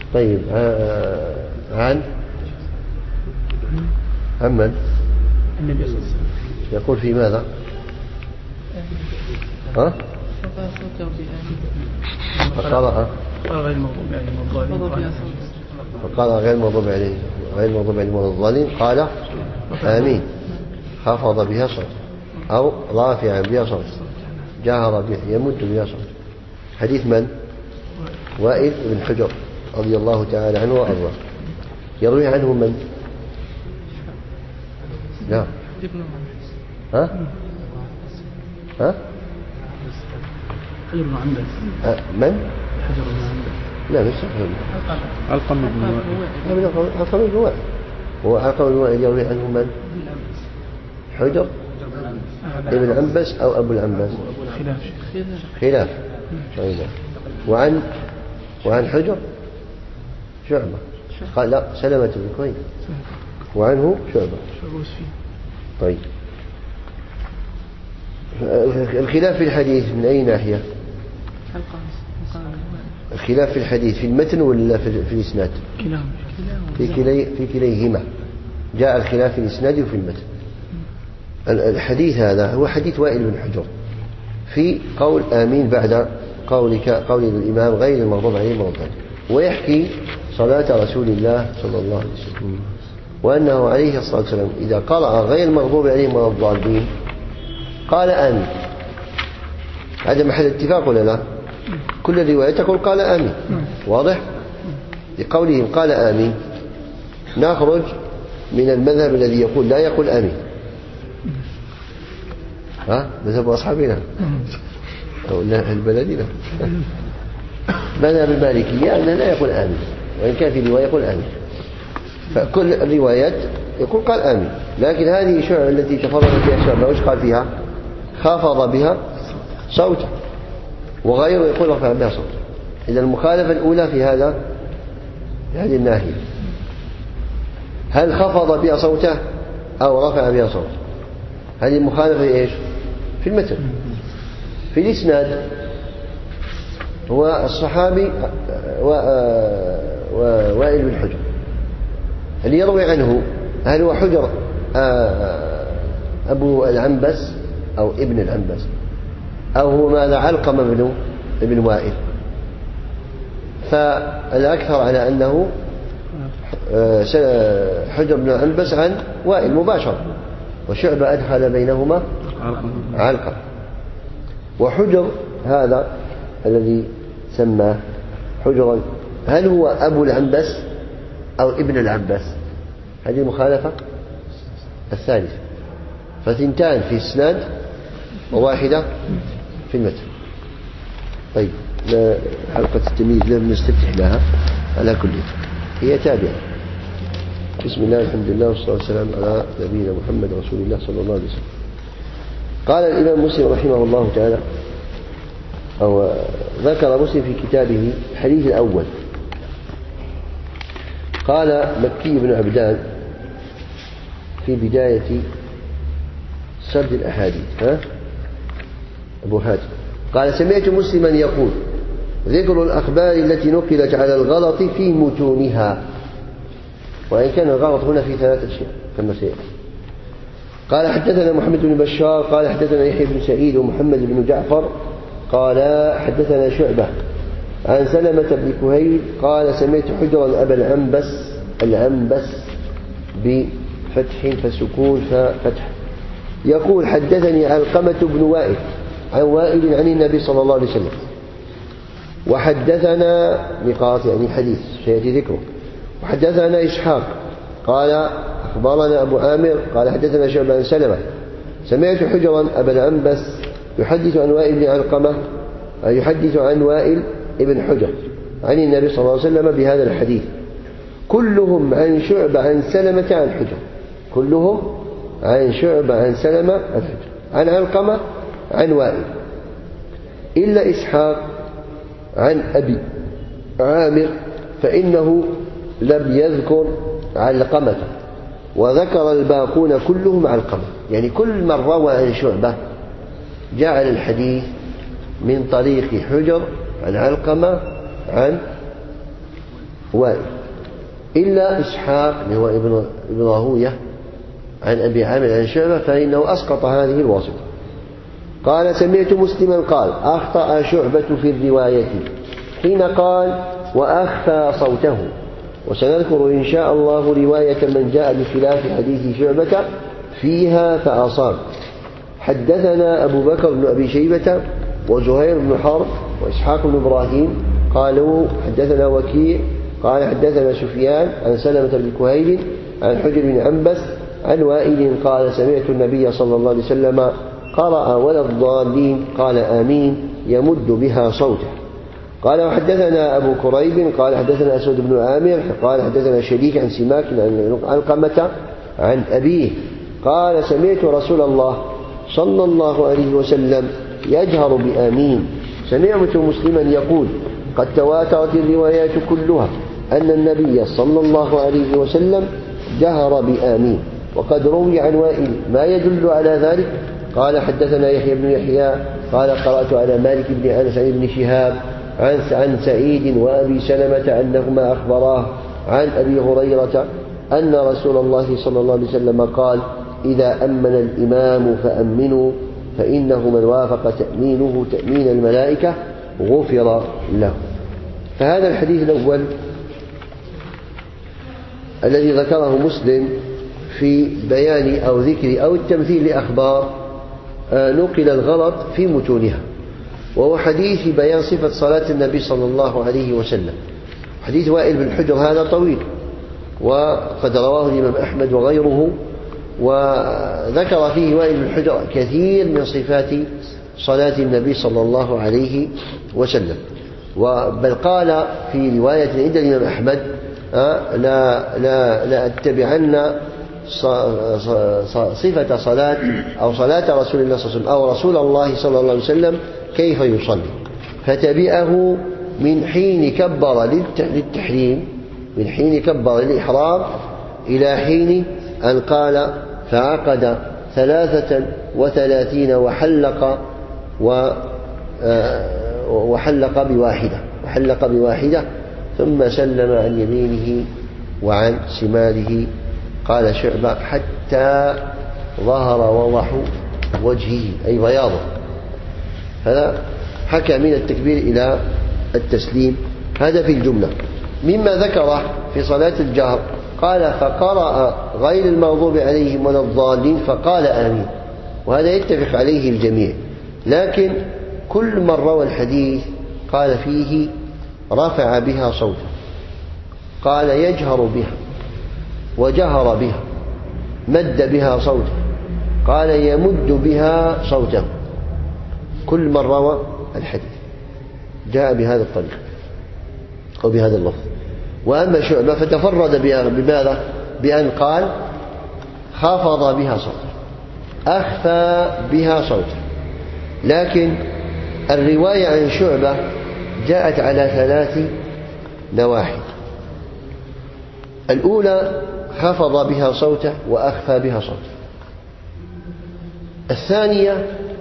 طيب عن من؟ النبي صلى الله عليه وسلم يقول في ماذا؟ ها؟ فقال غير المغضوب عليهم الضالين فقال غير المغضوب عليهم ولا الضالين قال آمين، خفض بها صوت أو رافعا بها صوت، جهر بها، يمد بها صوت. حديث من؟ وائل بن حجر رضي الله تعالى عنه وأرضاه. يروي عنه من؟ لا. ها؟ ها؟ حجر بن عنبس. من؟ حجر بن عنبس. لا مش علقمة بن وائل. علقمة بن وائل. هو علقمة بن وائل يروي عنه من؟ حجر ابن عنبس أو أبو العنبس؟ خلاف. وعن حجر شعبة. قال لا سلمة بن كويس وعنه شعبة. طيب الخلاف في الحديث من أي ناحية؟ الخلاف في الحديث في المتن ولا في الإسناد؟ في كليهما جاء الخلاف في الإسناد وفي المتن. الحديث هذا هو حديث وائل بن حجر في قول آمين بعد قول الإمام غير المغضوب عليهم ولا الضالين، ويحكي صلاة رسول الله صلى الله عليه وسلم وأنه عليه الصلاة والسلام إذا قرأ غير المغضوب عليهم ولا الضالين قال آمين. هذا محل اتفاق ولا لا؟ كل الروايات تقول قال آمين. واضح؟ لقولهم قال آمين نخرج من المذهب الذي يقول لا يقول آمين. ها؟ مذهب أصحابنا أو أهل بلدنا مذهب المالكية أنه لا يقول آمين، وإن كان في رواية يقول آمين. فكل الروايات يقول قال آمين، لكن هذه الشعب التي تفرد فيها شعبة وش قال فيها؟ خافض بها صوته، وغيره يقول رفع بها صوته. إذا المخالفة الأولى في هذه الناحية، هل خفض بها صوته أو رفع بها صوته؟ هذه المخالفة إيش؟ في المتن. في الإسناد هو الصحابي وائل بن حجر اللي يروي عنه، هل هو حجر أبو العنبس أو ابن العنبس أو هو ماذا؟ علقمة ابن وائل. فالأكثر على أنه حجر بن العنبس عن وائل مباشرة، وشعبة أدخل بينهما علقمة. وحجر هذا الذي سماه حجرا هل هو أبو العنبس أو ابن العنبس؟ هذه المخالفة الثالثة. فثنتان في الإسناد وواحدة في المتن. طيب حلقة التمييز لم نستفتح لها على كل هي تابعة. بسم الله الحمد لله والصلاة والسلام على نبينا محمد رسول الله صلى الله عليه وسلم. قال الإمام مسلم رحمه الله تعالى أو ذكر مسلم في كتابه الحديث الأول قال مكي بن عبدان في بداية سرد الأحاديث أبو حاتم قال سمعت مسلما يقول ذكر الأخبار التي نقلت على الغلط في متونها، وإن كان الغلط هنا في 3 أشياء كما سيأتي. قال حدثنا محمد بن بشار قال حدثنا يحيى بن سعيد ومحمد بن جعفر قال حدثنا شعبة عن سلمة بن كهيل قال سمعت حجرا أبا العنبس بفتح فسكون ففتح يقول حدثني علقمة بن وائل عن وائل عن النبي صلى الله عليه وسلم. وحدثنا نقاط يعني حديث سيأتي ذكره. وحدثنا إسحاق قال أخبرنا أبو عامر قال حدثنا شعبة عن سلمة سمعت حجرا أبا العنبس يحدث عن وائل بن علقمة يحدث عن وائل ابن حجر عن النبي صلى الله عليه وسلم بهذا الحديث كلهم عن شعبة عن سلمة عن حجر، كلهم عن شعبة عن سلمة عن حجر عن علقمة عن وائل إلا إسحاق عن أبي عامر فإنه لم يذكر علقمة، وذكر الباقون كلهم علقمة. يعني كل من روى عن شعبة جعل الحديث من طريق حجر عن علقمة وائل، إلا إسحاق هو ابن راهوية عن أبي عامر عن شعبة فإنه أسقط هذه الواسطة. قال سمعت مسلما قال أخطأ شعبة في الرواية حين قال وأخفى صوته. وسنذكر إن شاء الله رواية من جاء بخلاف حديث شعبة فيها فأصاب. حدثنا أبو بكر بن أبي شيبة وزهير بن حرب وإسحاق بن إبراهيم قالوا حدثنا وكيع قال حدثنا سفيان عن سلمة بن كهيل عن حجر بن عنبس عن وائل قال سمعت النبي صلى الله عليه وسلم قرأ ولا الضالين قال آمين يمد بها صوته. قال وحدثنا أبو كريب قال حدثنا أسود بن عامر قال حدثنا شريك عن سماك عن علقمة عن أبيه قال سمعت رسول الله صلى الله عليه وسلم يجهر بآمين. سمعت مسلما يقول قد تواترت الروايات كلها أن النبي صلى الله عليه وسلم جهر بآمين، وقد روي عن وائل ما يدل على ذلك. قال حدثنا يحيى بن يحيى قال قرأت على مالك بن أنس عن ابن شهاب عن سعيد وأبي سلمة أنهما أخبراه عن أبي هريرة أن رسول الله صلى الله عليه وسلم قال إذا أمن الإمام فأمنوا فإنه من وافق تأمينه تأمين الملائكة غفر له. فهذا الحديث الأول الذي ذكره مسلم في بيان أو ذكر أو التمثيل لأخبار نقل الغلط في متونها، وهو حديث بيان صفة صلاة النبي صلى الله عليه وسلم. حديث وائل بن حجر هذا طويل وقد رواه الإمام أحمد وغيره، وذكر فيه وائل بن حجر كثير من صفات صلاة النبي صلى الله عليه وسلم. بل قال في رواية عند الإمام أحمد لا أتبعن صفة صلاة أو صلاة رسول الله صلى الله عليه وسلم أو رسول الله صلى الله عليه وسلم كيف يصلي، فتبعه من حين كبر للتحريم من حين كبر للإحرام إلى حين أن قال فعقد 33 وحلق بواحدة ثم سلم عن يمينه وعن شماله. قال شعبة حتى ظهر وضح وجهه أي بياضه. هذا حكى من التكبير إلى التسليم. هذا في الجملة. مما ذكره في صلاة الجهر قال فقرأ غير المغضوب عليهم ولا الضالين فقال آمين، وهذا يتفق عليه الجميع. لكن كل من روى الحديث قال فيه رفع بها صوته، قال يجهر بها وجهر بها، مد بها صوته، قال يمد بها صوته. كل من روى الحديث جاء بهذا الطريق أو بهذا اللفظ. وأما شعبة فتفرد بماذا؟ بأن قال خفض بها صوته، أخفى بها صوته. لكن الرواية عن شعبة جاءت على 3 نواحي. الأولى خفض بها صوته وأخفى بها صوته. الثانية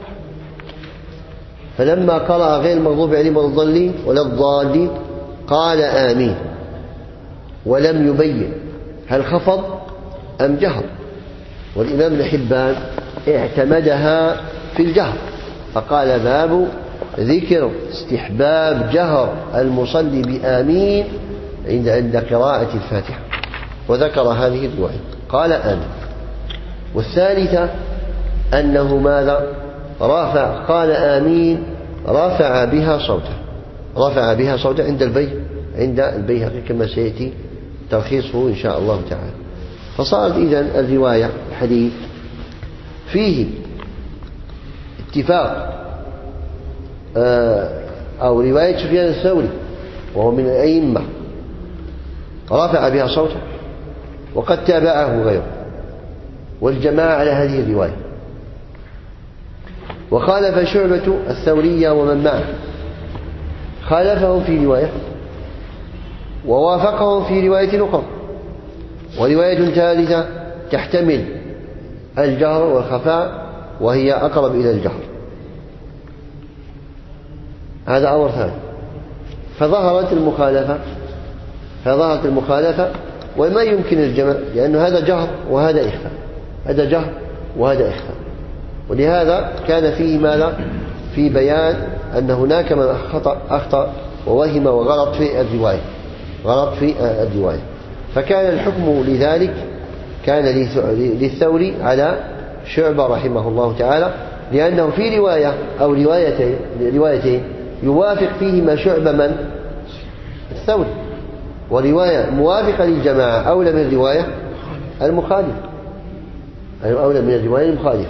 فلما قرأ غير المغضوب عليهم ولا الضالين قال آمين، ولم يبين هل خفض أم جهر. والإمام ابن حبان اعتمدها في الجهر فقال باب ذكر استحباب جهر المصلي بآمين عند قراءة الفاتحة، وذكر هذه الرواية قال آمين. والثالثة أنه ماذا؟ قال آمين رفع بها صوته عند البيهقي كما سيأتي تلخيصه إن شاء الله تعالى. فصارت إذن الرواية الحديث فيه اتفاق أو رواية سفيان الثوري وهو من الأئمة رفع بها صوته، وقد تابعه غيره والجماعة على هذه الرواية. وخالف شعبة الثورية ومن معه، خالفهم في رواية ووافقهم في رواية أخرى، ورواية ثالثة تحتمل الجهر والخفاء وهي أقرب إلى الجهر. هذا أمر ثاني. فظهرت المخالفة فظهرت المخالفة وما يمكن الجمع، لأنه هذا جهر وهذا إخفاء، هذا جهر وهذا إخفاء. ولهذا كان فيه ماذا؟ في بيان أن هناك من أخطأ ووهم وغلط في الرواية، فكان الحكم لذلك كان للثوري على شعبة رحمه الله تعالى، لأنه في رواية أو روايتين يوافق فيهما شعبة من الثوري، ورواية موافقة للجماعة أولى من الرواية المخالفة، أولى من الرواية المخالفة.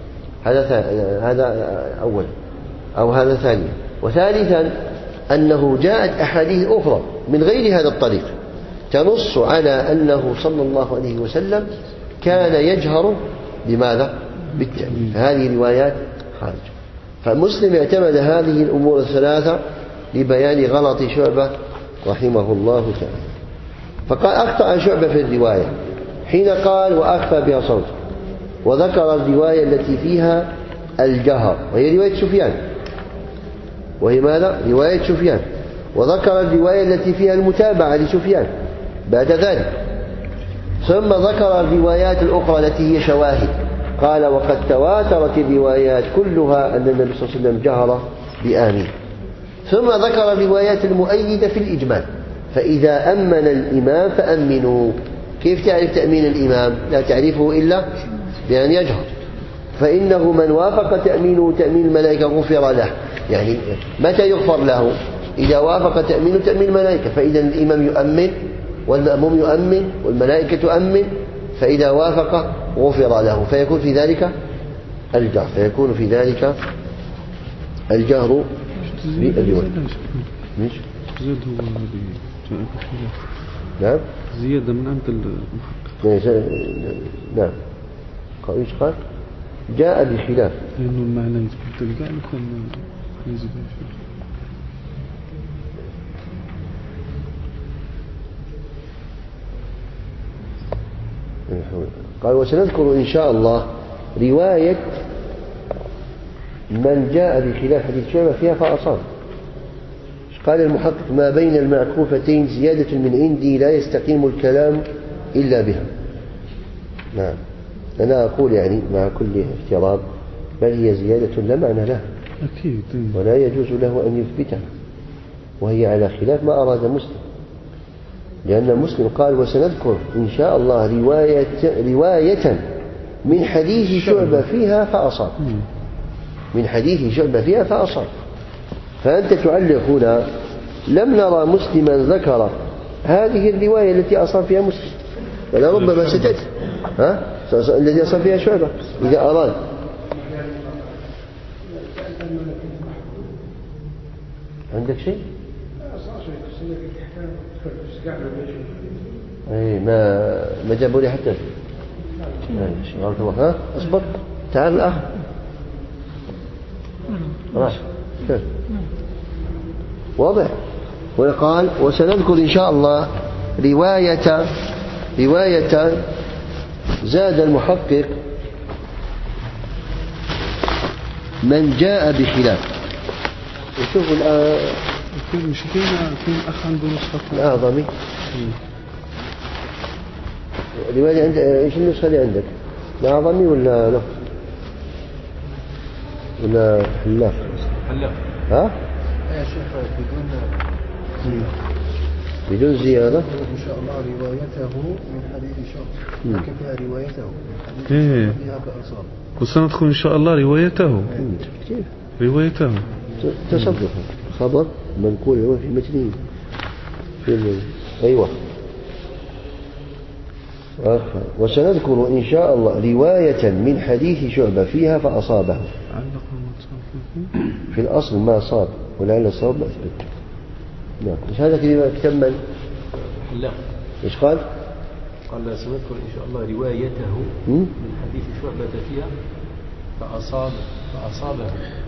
هذا أولا أو هذا ثانيا. وثالثا أنه جاءت أحاديث أخرى من غير هذا الطريق تنص على أنه صلى الله عليه وسلم كان يجهر بماذا؟ بالتأمين. هذه روايات خارجة. فمسلم اعتمد هذه الأمور الثلاثة لبيان غلط شعبة رحمه الله تعالى. فقال أخطأ شعبة في الرواية حين قال وأخفى بها صوته، وذكر الرواية التي فيها الجهر وهي رواية سفيان، وهي ماذا؟ رواية سفيان. وذكر الرواية التي فيها المتابعة لسفيان بعد ذلك. ثم ذكر الروايات الأخرى التي هي شواهد، قال وقد تواترت الروايات كلها أن النبي صلى الله عليه وسلم جهر بآمين. ثم ذكر الروايات المؤيدة في الإجمال، فإذا أمن الإمام فأمنوا. كيف تعرف تأمين الإمام؟ لا تعرفه إلا بأن يجهر، فإنه من وافق تأمينه تأمين الملائكة غفر له. يعني متى يغفر له؟ إذا وافق تأمينه تأمين الملائكة، فإذا الإمام يؤمن والمأموم يؤمن والملائكة تؤمن، فإذا وافق غفر له، فيكون في ذلك الجهر بالرواية. نعم زيادة من عند المحقق. نعم ايش قال؟ جاء بخلاف لأنه المعنى يثبت لك كان يزيد قال وسنذكر إن شاء الله رواية من جاء بخلاف حديث شعبة فيها فأصاب. قال المحقق ما بين المعكوفتين زيادة من عندي لا يستقيم الكلام إلا بها. نعم أنا أقول يعني مع كل احترام بل هي زيادة لا معنى لها أكيد، ولا يجوز له أن يثبتها، وهي على خلاف ما أراد مسلم، لأن مسلم قال وسنذكر إن شاء الله رواية من حديث شعبة فيها فأصاب، من حديث شعبة فيها فأصاب. فأنت تعلق هنا لم نرى مسلما ذكر هذه الرواية التي أصاب فيها مسلم، ولربما ستأتي الذي أصاب فيها شعبة إذا أراد. عندك شيء؟ اي ما جابوا لي حتى اصبر تعال الأخ راح واضح. وقال وسنذكر إن شاء الله رواية زاد المحقق من جاء بخلاف. وشوفوا الآن في مشكلة في أخ عنده نسخة الأعظمي رواية عند إيش النسخة اللي عندك؟ الأعظمي ولا له ولا حلاف؟ ها؟ يا شيخ بدون زيادة إن شاء الله روايته من حديث شخص لكن فيها روايته من حديث فيها بأصاب. وسندخل إن شاء الله روايته تصرف خبر منقول في متنه في أيوة. وسنذكر إن شاء الله رواية من حديث شعبة فيها فأصابه. في الأصل ما صاب ولعل الصواب ما أثبت. نعم. إيش هذا كتاب من؟ لا. إيش قال؟ قال سنذكر إن شاء الله روايته من حديث شعبة فيها فأصابه.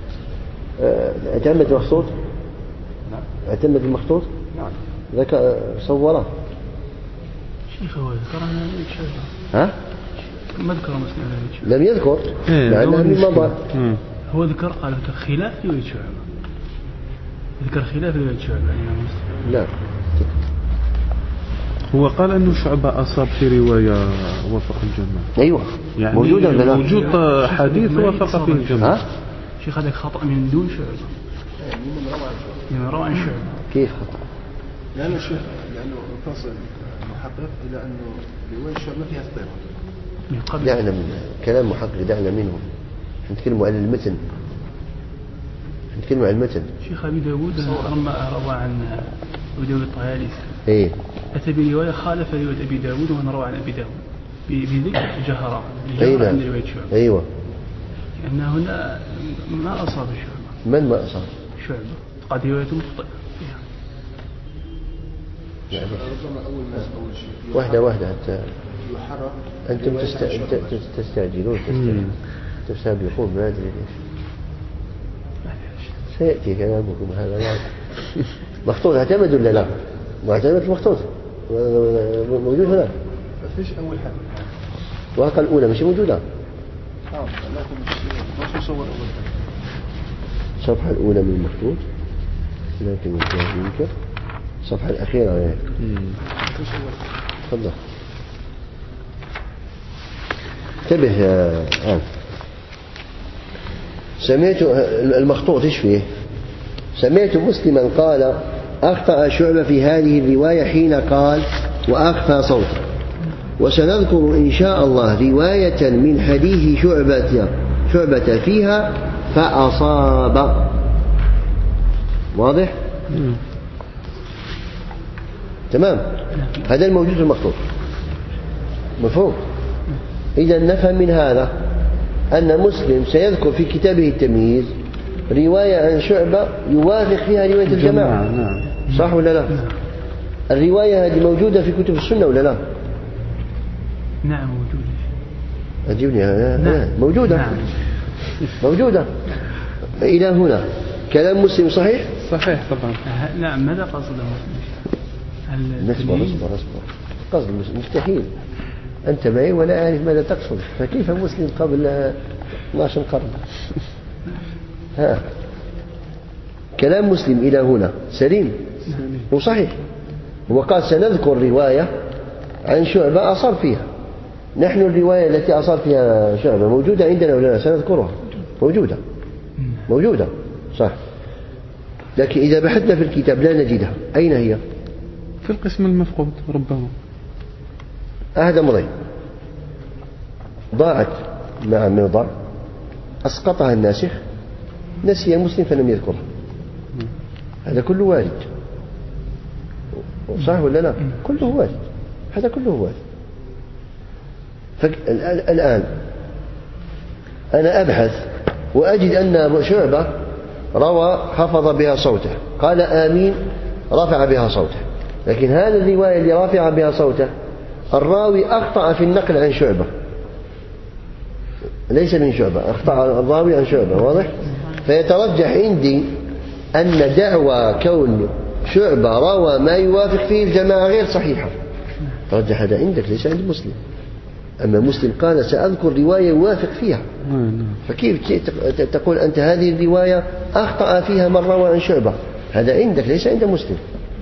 اعتمد المخطوط؟ نعم. اعتمد المخطوط؟ نعم. ذاك صوره. شيخ هو ذكر عن شعبة. ها؟ ما ذكر مسلم. لم يذكر. لأنه من مضى. هو ذكر قال خلاف رواية شعبة. ذكر خلاف رواية شعبة يعني مسلم. لا. هو قال أنه شعبة أصاب في رواية وافق الجماعة. أيوة يعني موجودة ولا لا؟ موجود حديث وافق فيه الجماعة. شيخ هذا خطأ من دون شعبة، من روى عن شعبة. كيف خطأ؟ لأنه الشيخ لأنه فصل محقق إلى أنه رواية الشعبة ما فيها اضطراب. دعنا من كلام محقق، دعنا منه، نتكلم عن المتن، نتكلم عن المتن. شيخ أبي داود لما روى عن أبي داود الطيالسي إيه أتى برواية خالف رواية أبي داود ومن روى عن أبي داود بذكر جهرة عند رواية شعبة. أيوة لأن هنا ما أصاب شعبة. من ما أصاب شعبة قد رواية مخطئة فيها. يعني أول واحدة حتى يحرر. أنتم تستعجلون تسابقون ما أدري ليش. سيأتي كلامكم هذا يعني. مخطوط اعتمد ولا لا؟ ما اعتمد مخطوط موجود هنا. فيش أول حاجة. الورقة الأولى مش موجودة. لكن مش مصور أول حاجة. الصفحة الأولى من المخطوط لكن يمكن الصفحة الأخيرة يعني. تفضل انتبه الآن. سمعت المخطوط ايش فيه؟ سمعت مسلما قال أخطأ شعبة في هذه الرواية حين قال وأخفى صوته. وسنذكر إن شاء الله رواية من حديث شعبة فيها فأصاب. واضح؟ تمام. هذا الموجود في المخطوط مفهوم. إذا نفهم من هذا أن مسلم سيذكر في كتابه التمييز رواية عن شعبة يوافق فيها رواية الجماعة. صح ولا لا؟ الرواية هذه موجودة في كتب السنة ولا لا؟ نعم موجودة. أجيبني نعم. موجودة. نعم. موجودة. إلى هنا كلام مسلم صحيح؟ صحيح طبعا. نعم. ماذا قصد مسلم؟ اصبر قصد مستحيل. أنت معي ولا أعرف ماذا تقصد، فكيف مسلم قبل 12 قرن؟ كلام مسلم إلى هنا سليم وصحيح. وقال سنذكر رواية عن شعبة أصاب فيها. نحن الرواية التي أصاب فيها شعبة موجودة عندنا ولا لا؟ سنذكرها. موجودة صح. لكن إذا بحثنا في الكتاب لا نجدها. أين هي؟ في القسم المفقود ربما. هذا أمرين: ضاعت مع النظر، أسقطها الناسخ، نسي مسلم فلم يذكرها. هذا كله وارد. صح ولا لا؟ كله وارد. هذا كله وارد. الآن أنا أبحث وأجد أن شعبة روى حفظ بها صوته، قال آمين رفع بها صوته، لكن هذه الرواية اللي رفع بها صوته الراوي أخطأ في النقل عن شعبة، ليس من شعبة، أخطأ الراوي عن شعبة. واضح؟ فيترجح عندي أن دعوى كون شعبة روى ما يوافق فيه الجماعة غير صحيحة. ترجح هذا عندك ليس عند مسلم. أما مسلم قال سأذكر رواية يوافق فيها، فكيف تقول أنت هذه الرواية أخطأ فيها من روى عن شعبة؟ هذا عندك ليس عند مسلم.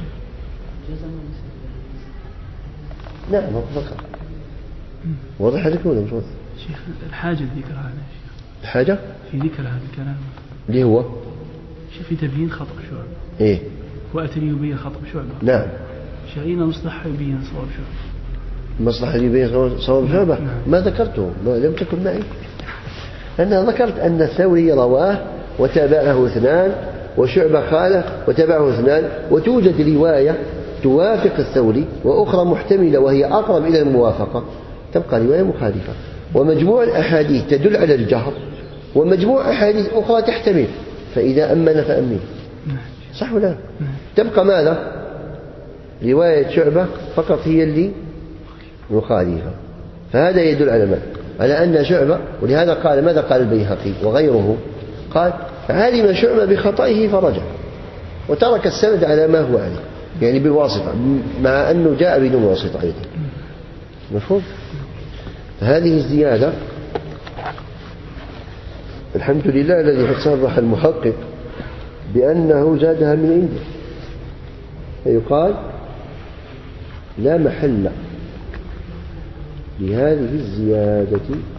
نعم فقط. واضح هذا كله مش واضح؟ شيخ الحاجة ذكر هذا الحاجة في ذكر هذا الكلام اللي هو شيخ في تبيين خطأ شعبة. إيه وأتى يبين خطأ شعبة. نعم. شيئين مصلحة يبين صواب شعبة. مصلحة يبين صواب شعبة ما ذكرته، ما لم تكن معي. أنا ذكرت أن الثوري رواه وتابعه اثنان وشعبة خالف وتابعه اثنان، وتوجد رواية توافق الثوري وأخرى محتملة وهي أقرب إلى الموافقة، تبقى رواية مخالفة. ومجموع الأحاديث تدل على الجهر، ومجموع أحاديث أخرى تحتمل، فإذا أمن فأمن. صح ولا؟ تبقى ماذا؟ رواية شعبة فقط هي اللي مخالفة. فهذا يدل على ماذا؟ على أن شعبة، ولهذا قال ماذا قال البيهقي وغيره؟ قال علم شعبة بخطئه فرجع وترك السند على ما هو عليه، يعني بالواسطة، مع أنه جاء بدون واسطة أيضا. مفهوم؟ فهذه الزيادة الحمد لله الذي قد صرح المحقق بأنه زادها من عنده. فيقال لا محل لهذه الزيادة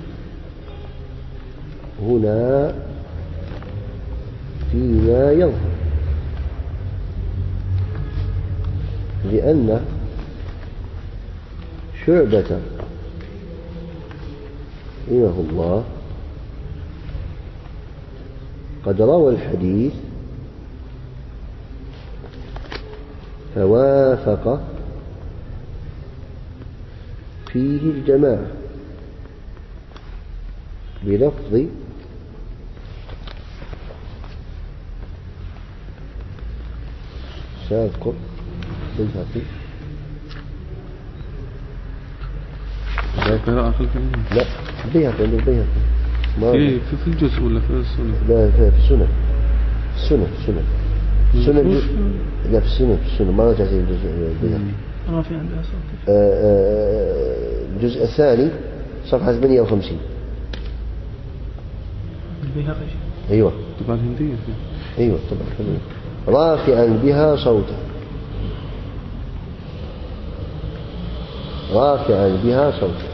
هنا فيما يظهر، لأن شعبة رحمه الله قد روى الحديث فوافق فيه الجماعة بلفظ سأذكر بالهاتف. لا البيهقي عند البيهقي في الجزء ولا في السنة؟ لا في السنة. السنة لا في السنة ما رجعت الجزء البيهقي. ما في عندها صوت. الجزء الثاني صفحة 58. البيهقي. أيوة طبعا هندية. أيوة طبعا رافعا بها صوته، رافعا بها صوته.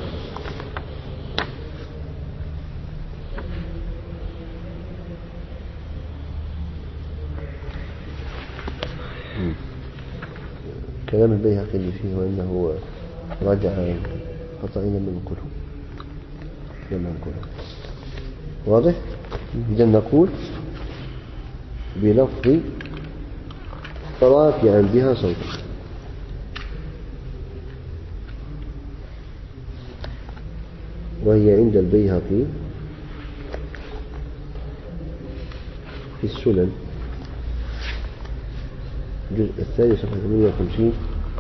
كلام البيهقي اللي فيه وأنه رجع خطأين من القلوب لما نقوله واضح. إذا نقول بلفظ رافعا بها صوته، وهي عند البيهقي في السنن الجزء الثاني صفحة 58.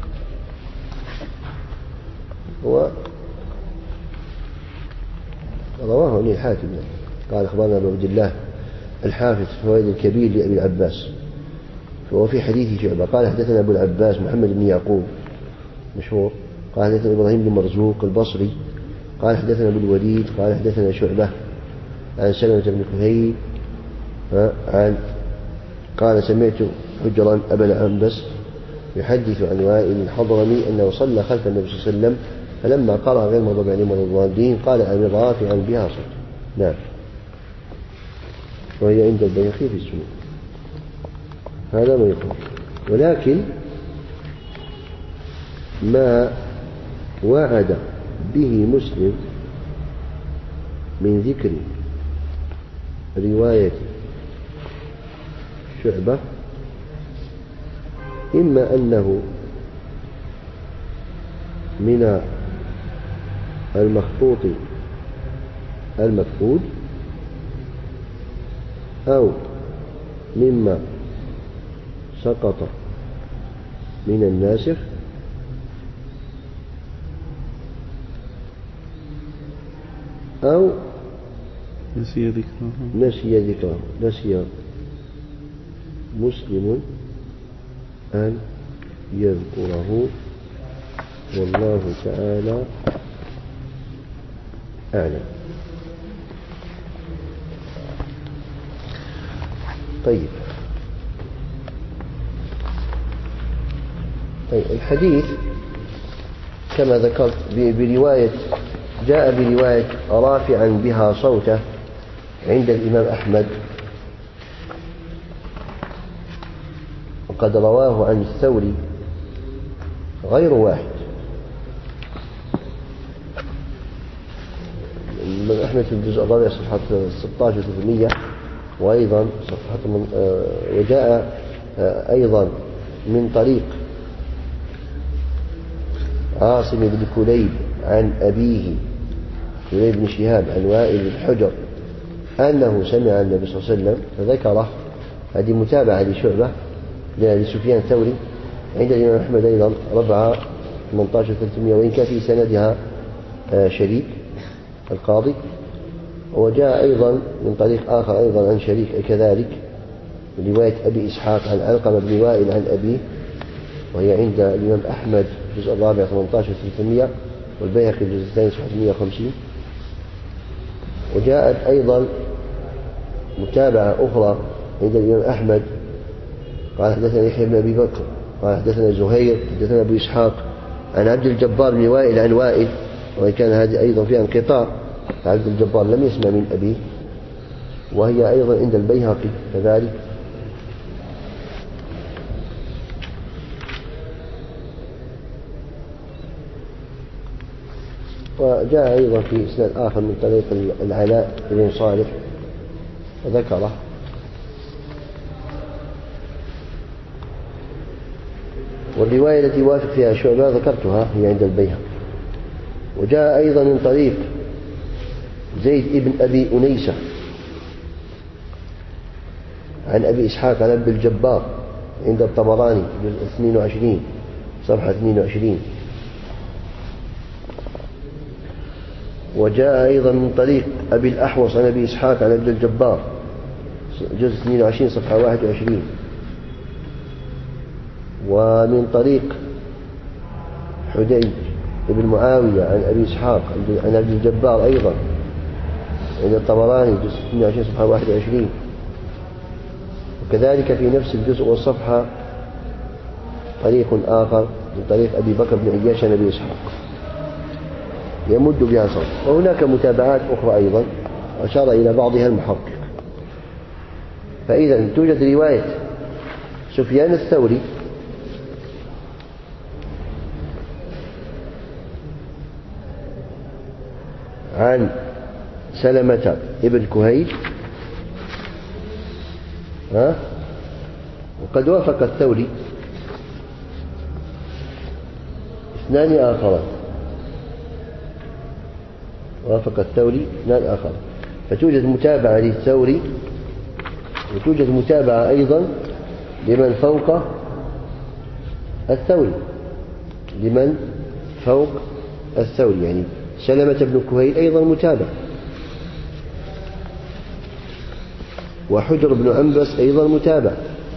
رواه ابن الحاتم قال أخبرنا أبو عبد الله الحافظ في الفوائد الكبير لأبي العباس، وفي حديث شعبة قال حدثنا أبو العباس محمد بن يعقوب مشهور قال حدثنا إبراهيم بن مرزوق البصري قال حدثنا أبو الوليد قال حدثنا شعبة عن سلمة بن كهيل قال سمعت حجرا أبا العنبس يحدث عن وائل الحضرمي أنه صلى خلف النبي صلى الله عليه وسلم فلما قرأ غير المغضوب عليهم ولا الضالين قال أمير رافعا بها صوت. نعم. وهي عند البيهقي في السنن. هذا ما يقول، ولكن ما وعد به مسلم من ذكر رواية شعبة إما أنه من المخطوط المفقود أو مما سقط من الناسخ أو نسي ذكره نسي مسلم أن يذكره، والله تعالى أعلم. طيب الحديث كما ذكرت برواية جاء برواية رافعا بها صوته عند الإمام أحمد، وقد رواه عن الثوري غير واحد. الإمام أحمد في الجزء الرابع صفحة 16 و300، وأيضا صفحة وجاء أيضا من طريق عاصم بن كليب عن أبيه كليب بن شهاب عن وائل بن حجر أنه سمع النبي صلى الله عليه وسلم فذكره. هذه متابعة لشعبة لسفيان الثوري عند الإمام أحمد أيضا 4/18 300، وإن كان في سندها شريك القاضي. وجاء أيضا من طريق آخر أيضا عن شريك كذلك من رواية أبي إسحاق عن علقمة بن وائل عن أبيه، وهي عند الإمام أحمد الجزء الرابع 18 300، والبيهقي الجزء الثاني صفحة 150. وجاءت أيضا متابعة أخرى عند الإمام أحمد قال حدثنا يحيى بن أبي بكر قال حدثنا زهير حدثنا أبو إسحاق عن عبد الجبار بن وائل عن وائل، وإن كان هذه أيضا فيها انقطاع، عبد الجبار لم يسمع من أبيه، وهي أيضا عند البيهقي كذلك. وجاء أيضا في إسناد آخر من طريق العلاء بن صالح وذكره. والرواية التي وافق فيها شعبة ذكرتها هي عند البيهقي. وجاء أيضا من طريق زيد ابن أبي أنيسة عن أبي إسحاق عن أبي الجبار عند الطبراني جزء 22 صفحة 22. وجاء أيضا من طريق أبي الأحوص عن أبي إسحاق عن أبي الجبار جزء 22 صفحة 21. ومن طريق حديج ابن معاوية عن أبي إسحاق عن أبي الجبار أيضا عند الطبراني جزء 22 صفحة 21. وكذلك في نفس الجزء والصفحة طريق آخر من طريق أبي بكر بن عياش عن أبي إسحاق يمد بها صوت. وهناك متابعات أخرى أيضا أشار إلى بعضها المحقق. فإذا توجد رواية سفيان الثوري عن سلمة ابن كهيل وقد وافق الثوري اثنان آخران، وافق الثوري اثنان آخران، فتوجد متابعة للثوري وتوجد متابعة أيضا لمن فوق الثوري، لمن فوق الثوري، يعني سلمة بن كهيل أيضا متابع، وحجر بن عنبس أيضا متابع،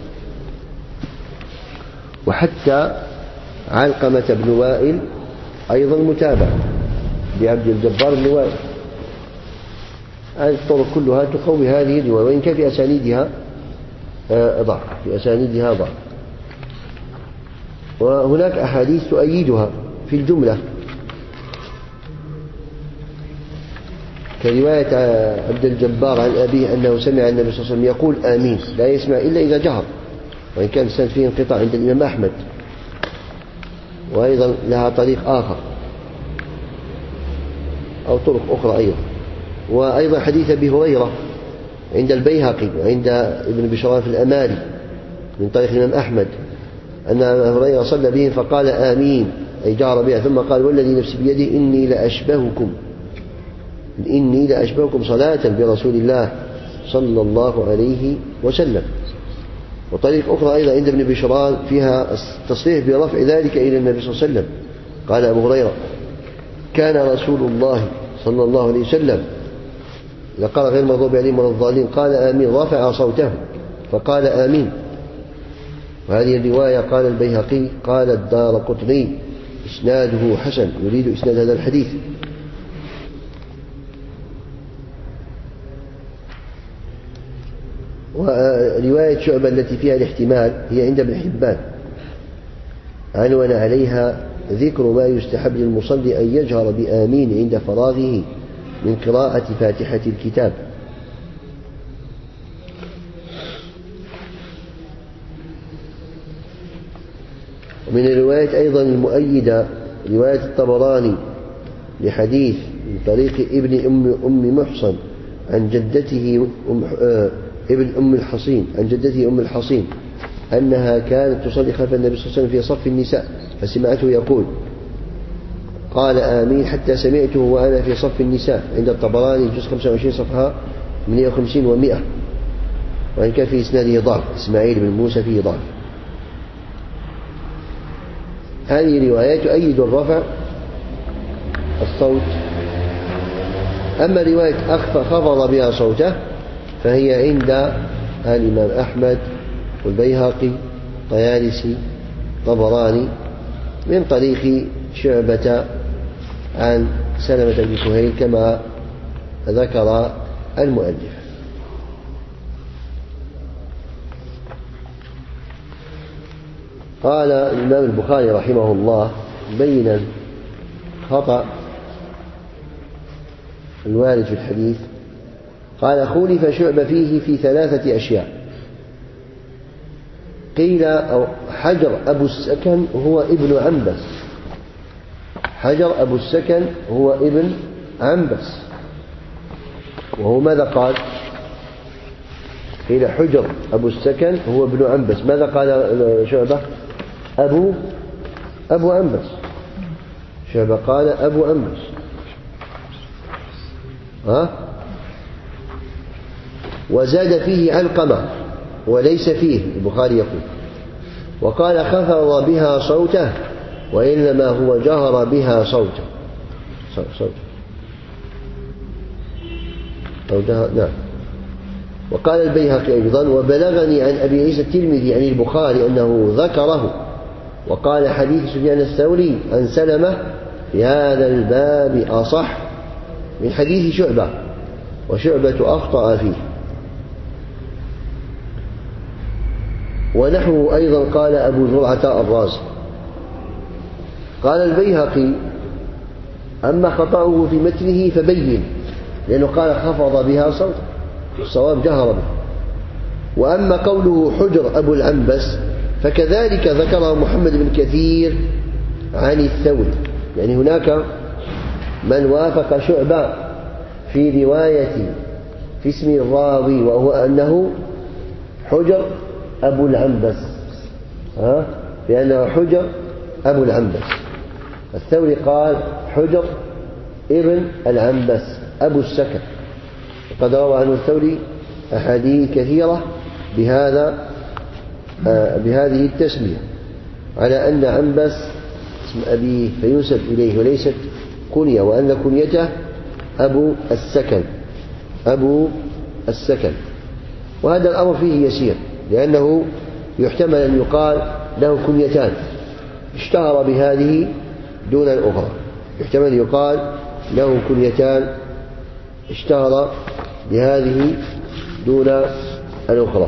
وحتى علقمة بن وائل أيضا متابع بعبد الجبار بن وائل. هذه الطرق كلها تقوي هذه الرواية، وإن كان في أسانيدها ضعف، وهناك أحاديث تؤيدها في الجملة كرواية عبد الجبار عن أبيه أنه سمع النبي صلى الله عليه وسلم يقول آمين، لا يسمع إلا إذا جهر، وإن كان السند فيه انقطاع عند الإمام أحمد، وأيضا لها طريق آخر أو طرق أخرى أيضا. وأيضا حديث أبي هريرة عند البيهقي وعند ابن بشران في الأمالي من طريق الإمام أحمد أن أبا هريرة صلى بهم فقال آمين أي جهر بها، ثم قال والذي نفسي بيده إني لأشبهكم صلاة برسول الله صلى الله عليه وسلم. وطريق أخرى أيضا عند ابن بشران فيها تصريح برفع ذلك إلى النبي صلى الله عليه وسلم. قال أبو هريرة كان رسول الله صلى الله عليه وسلم إذا قال غير المغضوب عليهم ولا الضالين قال آمين، رفع صوته فقال آمين. وهذه الرواية قال البيهقي قال الدارقطني إسناده حسن، يريد إسناد هذا الحديث. ورواية شعبة التي فيها الاحتمال هي عند ابن حبان، عنون عليها ذكر ما يستحب للمصلي أن يجهر بآمين عند فراغه من قراءة فاتحة الكتاب. ومن الروايات أيضا المؤيدة رواية الطبراني لحديث من طريق ابن أم محصن عن جدته ابن أم الحصين عن جدته أم الحصين أنها كانت تصلي خلف النبي صلى الله عليه وسلم في صف النساء فسمعته يقول قال آمين حتى سمعته وأنا في صف النساء عند الطبراني جزء 25 صفحة 150 و100. وإن كان في إسناده ضعف، إسماعيل بن موسى فيه ضعف. هذه روايات تؤيد الرفع الصوت. أما رواية خفض بها صوته فهي عند الإمام أحمد والبيهقي طيالسي طبراني من طريق شعبة عن سلمة بن كهيل كما ذكر المؤلف. قال الإمام البخاري رحمه الله مبينا خطأ الوارد في الحديث. قال خولف شعبة فيه في 3 أشياء. قيل أو حجر أبو السكن هو ابن عنبس. حجر أبو السكن هو ابن عنبس، وهو ماذا قال؟ قيل حجر أبو السكن هو ابن عنبس. ماذا قال شعبة؟ أبو عنبس. شعبة قال أبو عنبس. وزاد فيه علقمة وليس فيه، البخاري يقول. وقال خفض بها صوته وإنما هو جهر بها صوته. نعم. وقال البيهقي أيضا وبلغني عن أبي عيسى الترمذي عن البخاري أنه ذكره. وقال حديث سفيان الثوري عن سلمة في هذا الباب أصح من حديث شعبة، وشعبة أخطأ فيه. ونحوه أيضا قال أبو زرعة الرازي. قال البيهقي أما خطأه في متنه فبين، لأنه قال خفض بها صوته، الصواب جهر به. وأما قوله حجر أبو العنبس فكذلك ذكره محمد بن كثير عن الثوري. يعني هناك من وافق شعبة في رواية في اسم الراوي، وهو أنه حجر أبو العنبس، لأنه حجر أبو العنبس. الثوري قال حجر ابن العنبس أبو السكن. وقد روى عنه الثوري أحاديث كثيرة بهذه التسمية، على أن عنبس اسم أبيه فينسب إليه وليست كنية، وأن كنيته أبو السكن. وهذا الأمر فيه يسير، لأنه يحتمل أن يقال له كنيتان اشتهر بهذه دون الأخرى. يحتمل يقال له كنيتان اشتهر بهذه دون الأخرى.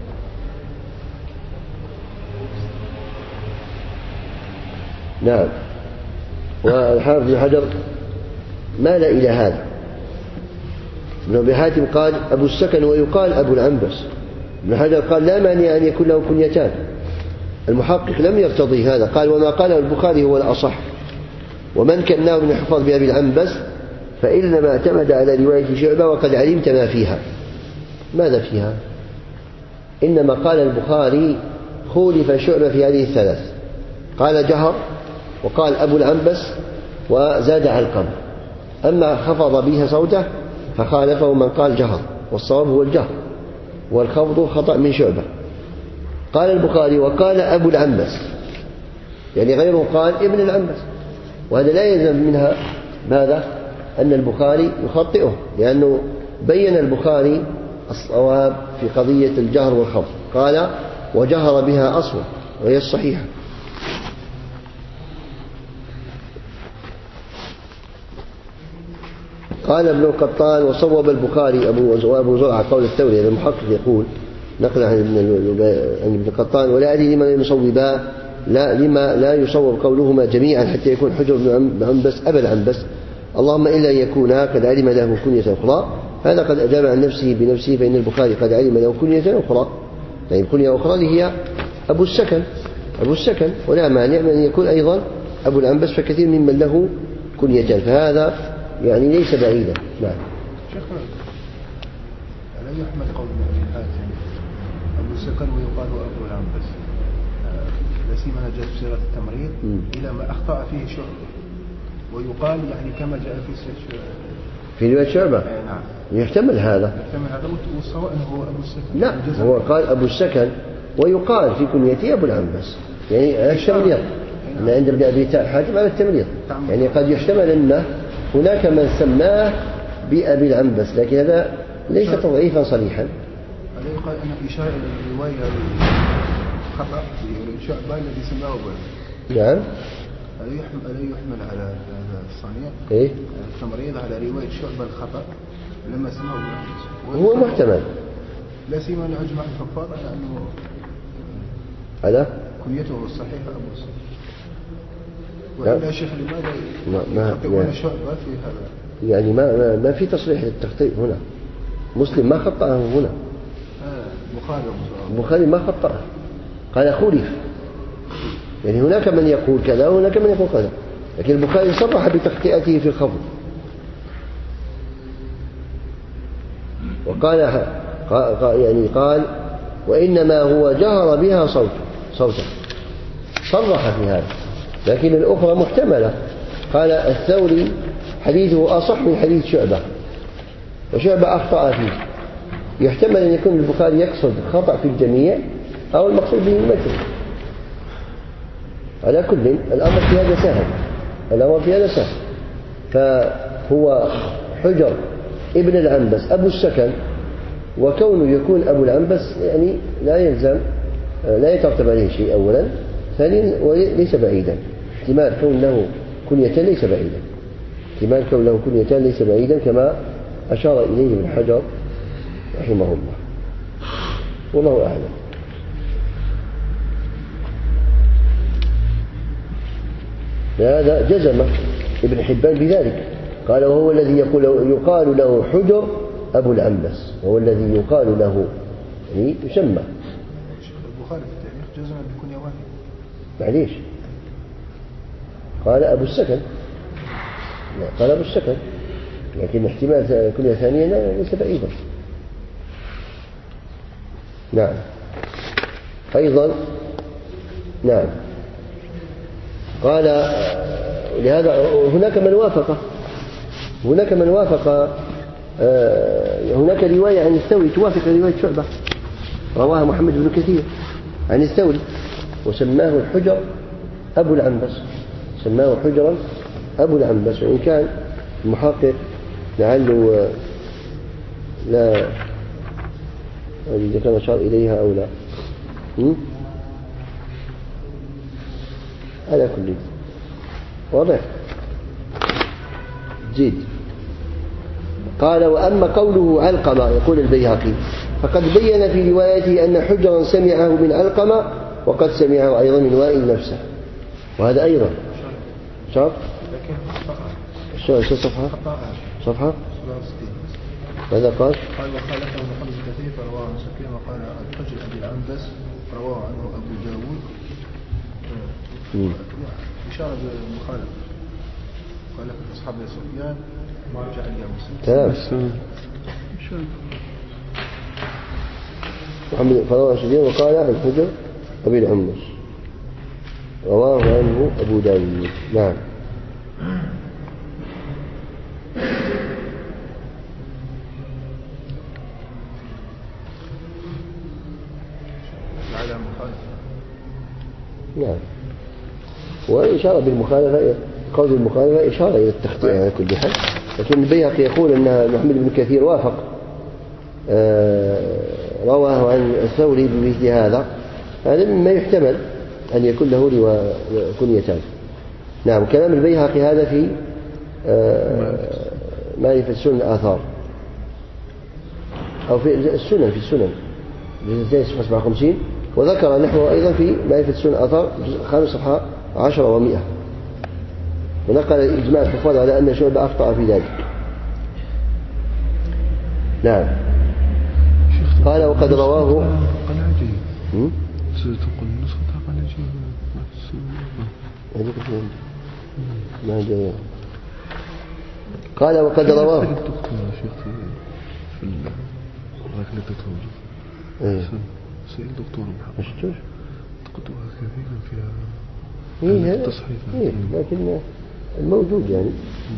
نعم. والحافظ بن حجر مال إلى هذا. ابن أبي حاتم قال أبو السكن ويقال أبو العنبس. ابن حجر قال لا مانع أن يكون له كنيتان. المحقق لم يرتضي هذا، قال وما قاله البخاري هو الأصح. ومن كناه من الحفاظ بأبي العنبس فإنما اعتمد على رواية شعبة وقد علمت ما فيها. ماذا فيها؟ إنما قال البخاري خولف شعبة في هذه الثلاث، قال جهر، وقال أبو العنبس، وزاد علقمة. أما خفض بها صوته فخالفه من قال جهر، والصواب هو الجهر، والخفض خطأ من شعبة. قال البخاري وقال أبو العنبس، يعني غيره قال ابن العنبس، وهذا لا يلزم منها ماذا؟ أن البخاري يخطئه، لأنه بين البخاري الصواب في قضية الجهر والخفض، قال وجهر بها أصلا، وهي الصحيحة. قال ابن القطان وصوب البخاري أبو زرعة قول الثوري. هذا المحقق يقول نقل عن ابن القطان ولا أدري لما لا يصوب قولهما جميعا حتى يكون حجر بن عنبس أبا العنبس، اللهم إلا يكونا قد علم له كنية أخرى. هذا قد أجاب عن نفسه بنفسه، فإن البخاري قد علم له كنية أخرى، يعني كنية أخرى اللي هي أبو السكن، ولا مانع من أن يكون أيضا أبو العنبس، فكثير ممن له كنيتان، فهذا يعني ليس بعيدا. نعم. شيخنا لا يحمل قول ابن حاتم أبو السكن ويقال أبو العنبس، لا سيما جاء في سيرة التمريض إلى ما أخطأ فيه شعبة، ويقال يعني كما جاء في رواية شعبة. نعم. يحتمل هذا، والصواب أنه هو أبو السكن. لا، هو قال أبو السكن ويقال في كنيته أبو العنبس، يعني على التمريض، أن عند أبي حاتم على التمريض، يعني قد يحتمل أن هناك من سماه بأبي العنبس، لكن هذا ليس تضعيفا صريحا. هذا يقال أن إشارة إلى الرواية خطأ شعبة الذي سماه أبو العنبس. نعم. ألا يحمل على هذا الصنيع التمريض على رواية شعبة الخطأ لما سماه أبو العنبس؟ هو محتمل، لا سيما أن أجمع الحفاظ على أنه على كنيته الصحيحة أبو السكن. وإلا شيخ لماذا يكون شعبة في هذا؟ يعني ما في تصريح للتخطئ هنا. مسلم ما خطأه هنا. البخاري ما خطأه، قال خولف. يعني هناك من يقول كذا وهناك من يقول كذا، لكن البخاري صرح بتخطئته في الخفض، وقال يعني قال وإنما هو جهر بها صوتا، صرح في هذا. لكن الأخرى محتملة. قال الثوري حديثه أصح من حديث شعبة، وشعبة أخطأ فيه. يحتمل أن يكون البخاري يقصد خطأ في الجميع أو المقصود به المتن. على كل الأمر في هذا سهل. فهو حجر ابن العنبس أبو السكن، وكونه يكون أبو العنبس يعني لا يلزم، لا يترتب عليه شيء أولا. ثانيا وليس بعيدا، احتمال كون له كنيتان ليس بعيدا، كما أشار إليه ابن حجر رحمه الله، والله أعلم. هذا جزم ابن حبان بذلك، قال وهو الذي يقال له حجر أبو العنبس، وهو الذي يقال له يعني يسمى. البخاري في التاريخ جزم بكنية واحد. معليش، قال أبو السكن، قال أبو السكن، لكن احتمال كنية ثانية ليس بعيدا. نعم. أيضا نعم، قال لهذا هناك من وافق هناك رواية عن الثوري توافق رواية شعبة، رواها محمد بن كثير عن الثوري، وسماه الحجر أبو العنبس، وإن كان المحقق لعله لا إذا كان أشار إليها أو لا. على كل واضح. جيد. قال وأما قوله علقمة، يقول البيهقي، فقد بين في روايته أن حجرا سمعه من علقمة، وقد سمعه أيضا من وائل نفسه، وهذا أيضا شرط. شو صفحة ماذا قال؟ قال وخالفه محمد بن كثير فرواه عن سفيان، وقال الحجر أبي العنبس رواه عنه أبو داود. إشارة بالمخالفة، قال أصحاب سفيان ما رجع إلى مسلم. محمد فرواه عن سفيان وقال الحجر أبي العنبس رواه عنه أبو داود. نعم. نعم. وإشارة بالمخالفة، قول المخالفة إشارة إلى التخطئ على كل حال. لكن البيهقي يقول أن محمد بن كثير وافق، رواه عن الثوري بمثل هذا مما يحتمل أن يكون له كنيتان. نعم. كلام البيهقي هذا في معرفة سنن الآثار، أو في السنن بجزء 57، وذكر نحوه أيضا في معرفة سنن الآثار 5 صفحة 10 و100، ونقل إجماع الحفاظ على أن شعبة أخطأ في ذلك. نعم. قال وقد رواه قال وقد رواه سئل دكتور محمد تقدمها كثيرا فيها التصحيح، لكن الموجود يعني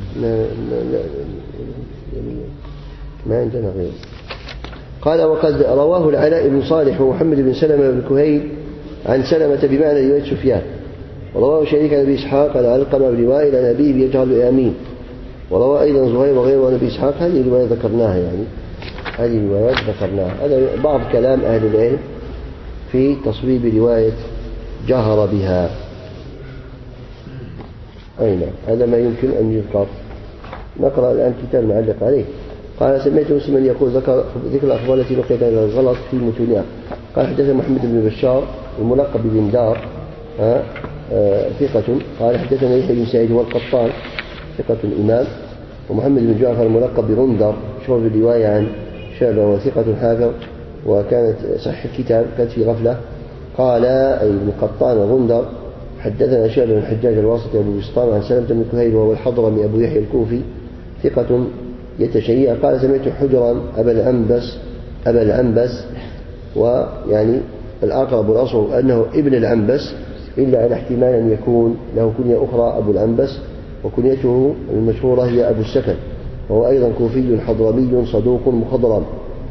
ما عندنا غيره. قال وقد رواه العلاء بن صالح ومحمد بن سلمة بن كهيل عن سلمة بمعنى رواية سفيان، ورواه شريك عن أبي إسحاق عن علقمة بن وائل عن أبيه بيجعل آمين، ورواه أيضا زهير وغيره عن أبي إسحاق. هذه الرواية ذكرناها، يعني هذه الروايات ذكرناها. هذا بعض كلام أهل العلم في تصويب رواية جهر بها. أين هذا ما يمكن أن يذكر. نقرأ الآن كتاب معلق عليه. قال سمعت مسلما يقول ذكر الأخبار التي نقلت إلى الغلط في متونها. قال حدثنا محمد بن بشار الملقب بن دار ثقة. قال حدثنا يحيى بن سعيد والقطان ثقة إمام. ومحمد بن جعفر الملقب بغندر شهر بالرواية عن شعبة وثقة حافظ وكانت صحيح الكتاب كانت في غفلة. قال أي ابن قطان وغندر حدثنا شعبة بن الحجاج الواسطي أبو بسطام عن سلمة بن كهيل وهو الحضرمي أبو يحيى الكوفي ثقة يتشيع. قال سمعت حجرا أبا العنبس ويعني الأقرب والأصل أنه ابن العنبس إلا على احتمال أن يكون له كنية أخرى أبو العنبس وكنيته المشهورة هي أبو السكن وهو أيضا كوفي حضرمي صدوق مخضرم.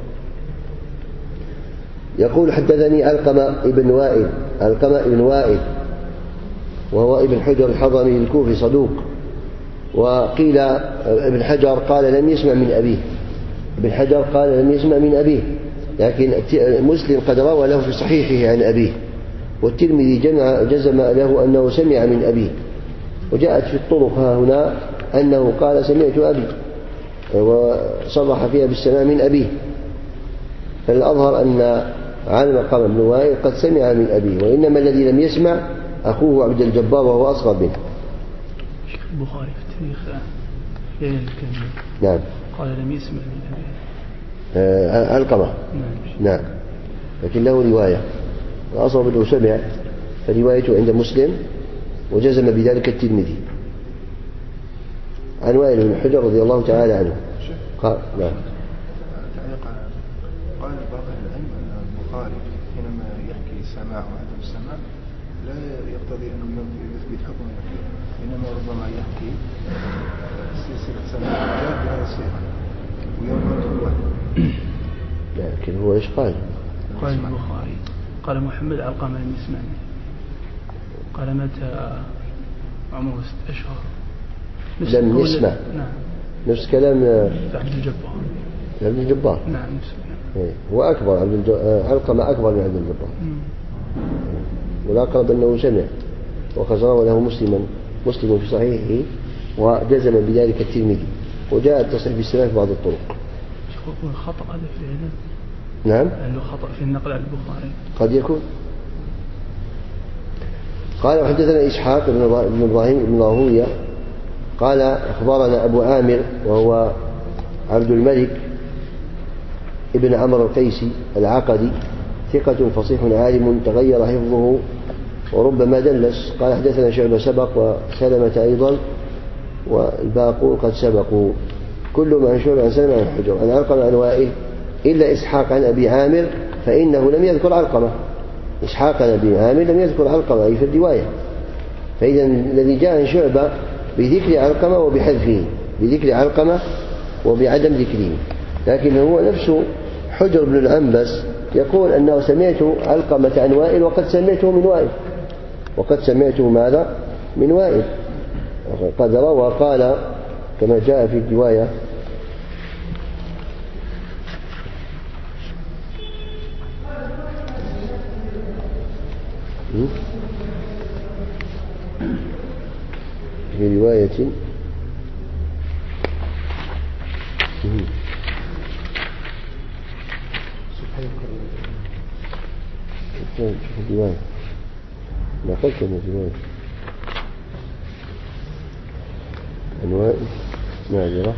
يقول حدثني علقمة ابن وائل وهو ابن حجر الحضرمي الكوفي صدوق. وقيل ابن حجر قال لم يسمع من أبيه لكن مسلم قد روى له في صحيحه عن أبيه والترمذي جزم له أنه سمع من أبيه. وجاءت في الطرق ها هنا أنه قال سمعت أبي وصرح فيها بالسماع من أبيه. فالأظهر أن علقمة بن وائل قد سمع من أبيه وإنما الذي لم يسمع أخوه عبد الجبار وهو أصغر منه. شيخ البخاري في التاريخ نعم قال لم يسمع من أبيه علقمة نعم لكن له رواية وأصغر منه سمع فروايته عند مسلم وجزم بذلك الترمذي عن وائل بن حجر رضي الله تعالى عنه قال نعم. قال بعض العلم أن البخاري حينما يحكي السماع وعدم السماع لا يقتضي أنه يثبت حكم إنما ربما يحكي سلسلة سماع الرجال بهذا الصيغة ويربط الواحد. لكن هو إيش قال البخاري قال محمد علقمة لم يسمع منه قال متى عمره 6 أشهر لم يسمع نعم نفس كلام عبد الجبار نعم هو أكبر علقمة أكبر من عبد الجبار والأقرب أنه سمع وقد روى له مسلم في صحيحه وجزم بذلك الترمذي وجاء التصحيح بالسماع في بعض الطرق. يكون خطأ هذا في العلم نعم له خطأ في النقل عن البخاري قد يكون. قال حدثنا إسحاق بن إبراهيم بن راهوية قال أخبرنا أبو عامر وهو عبد الملك ابن عمرو القيسي العقدي ثقة فصيح عالم تغير حفظه وربما دلس. قال حدثنا شعبة سبق وسلمة أيضا والباقون قد سبقوا كل ما عن شعبة عن سلمة عن حجر عن علقمة عن وائل إلا إسحاق عن أبي عامر فإنه لم يذكر علقمة. إسحاق عن أبي عامر لم يذكر علقمة أي في الرواية. فإذا الذي جاء عن شعبة بذكر علقمة وبحذفه بذكر علقمة وبعدم ذكره لكن هو نفسه حجر بن العنبس يقول أنه سمعت علقمة عن وائل وقد سمعته ماذا من وائل قد روى قال كما جاء في الرواية في رواية شوف الرواية ما قلت من الرواية أنواع معذرة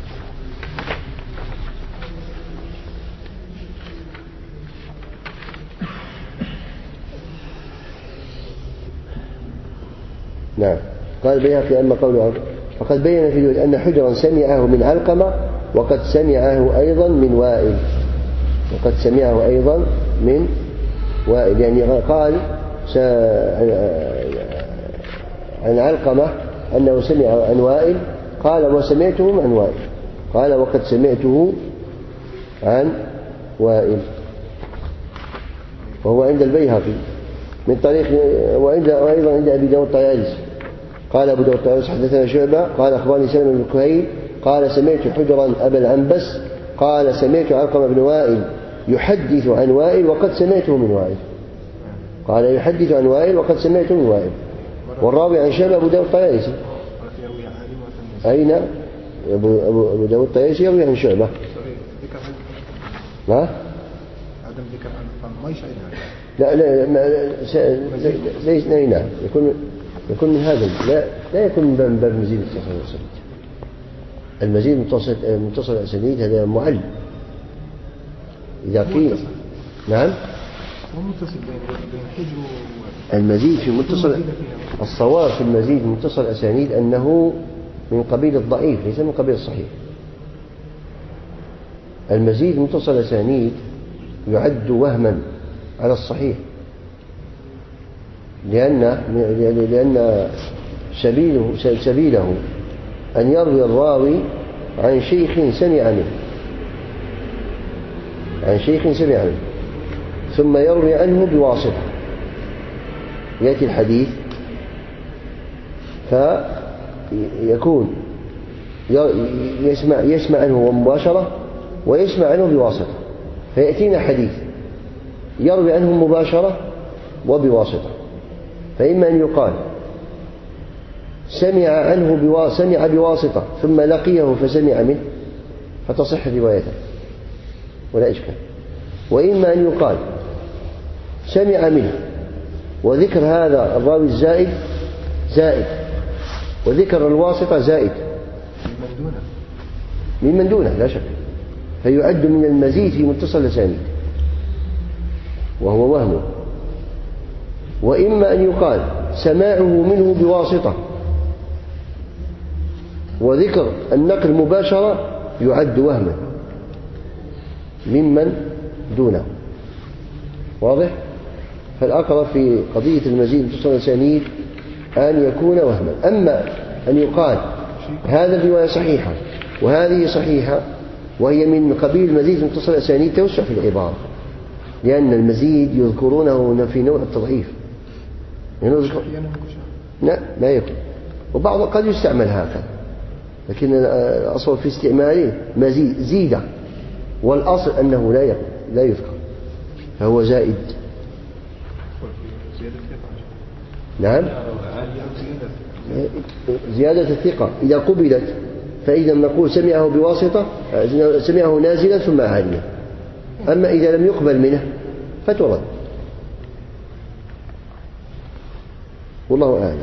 نعم. قال بيهقي أما قوله فقد بين في ذلك أن حجرا سمعه من علقمة وقد سمعه أيضا من وائل يعني قال عن علقمة أنه سمع عن وائل قال وسمعته عن وائل قال وقد سمعته عن وائل وهو عند البيهقي من طريق وأيضا عند أبي داود الطيالسي. قال أبو داود الطيالسي حدثنا شعبة قال أخبرني سلمة بن كهيل قال سمعت حجرا أبا العنبس قال سمعت علقمة بن وائل يحدث عن وائل وقد سمعته من وائل قال يحدث عن وائل وقد سمعته من وائل. والراوي عن شعبة أبو داود الطيالسي أين أبو داود الطيالسي يروي عن شعبة ها؟ عدم ذكر عن ما يشعر لا ليس نعم يكون يكون من هذا لا يكون من باب المزيد متصل الأسانيد. المزيد متصل الأسانيد هذا معل إذا قيل. نعم ومتصل بين حجر المزيد في متصل. الصواب في المزيد متصل الأسانيد أنه من قبيل الضعيف ليس من قبيل الصحيح. المزيد متصل الأسانيد يعد وهما على الصحيح، لأن سبيله أن يروي الراوي عن شيخ سمع منه ثم يروي عنه بواسطة. يأتي الحديث فيكون يسمع عنه مباشرة ويسمع عنه بواسطة، فيأتينا حديث يروي عنه مباشرة وبواسطة، فإما أن يقال سمع بواسطة ثم لقيه فسمع منه فتصح روايته ولا إشكال، وإما أن يقال سمع منه وذكر هذا الراوي الزائد وذكر الواسطة زائد ممن دونه لا شك، فيعد من المزيد في متصل الأسانيد وهو وهم. وإما أن يقال سماعه منه بواسطة وذكر النقل مباشرة يعد وهما ممن دونه. واضح؟ فالأقرب في قضية المزيد متصل الأسانيد أن يكون وهما. أما أن يقال هذا الرواية صحيحة وهذه صحيحة وهي من قبيل مزيد متصل الأسانيد توسع في العبارة، لأن المزيد يذكرونه في نوع التضعيف. لا يكون، وبعض قد يستعمل هكذا، لكن الأصل في استعماله مزيد زيدة، والأصل أنه لا يذكر فهو زائد. نعم زيادة الثقة إذا قبلت، فإذا نقول سمعه بواسطة سمعه نازلا ثم عاليا، أما إذا لم يقبل منه فترد. والله أعلم.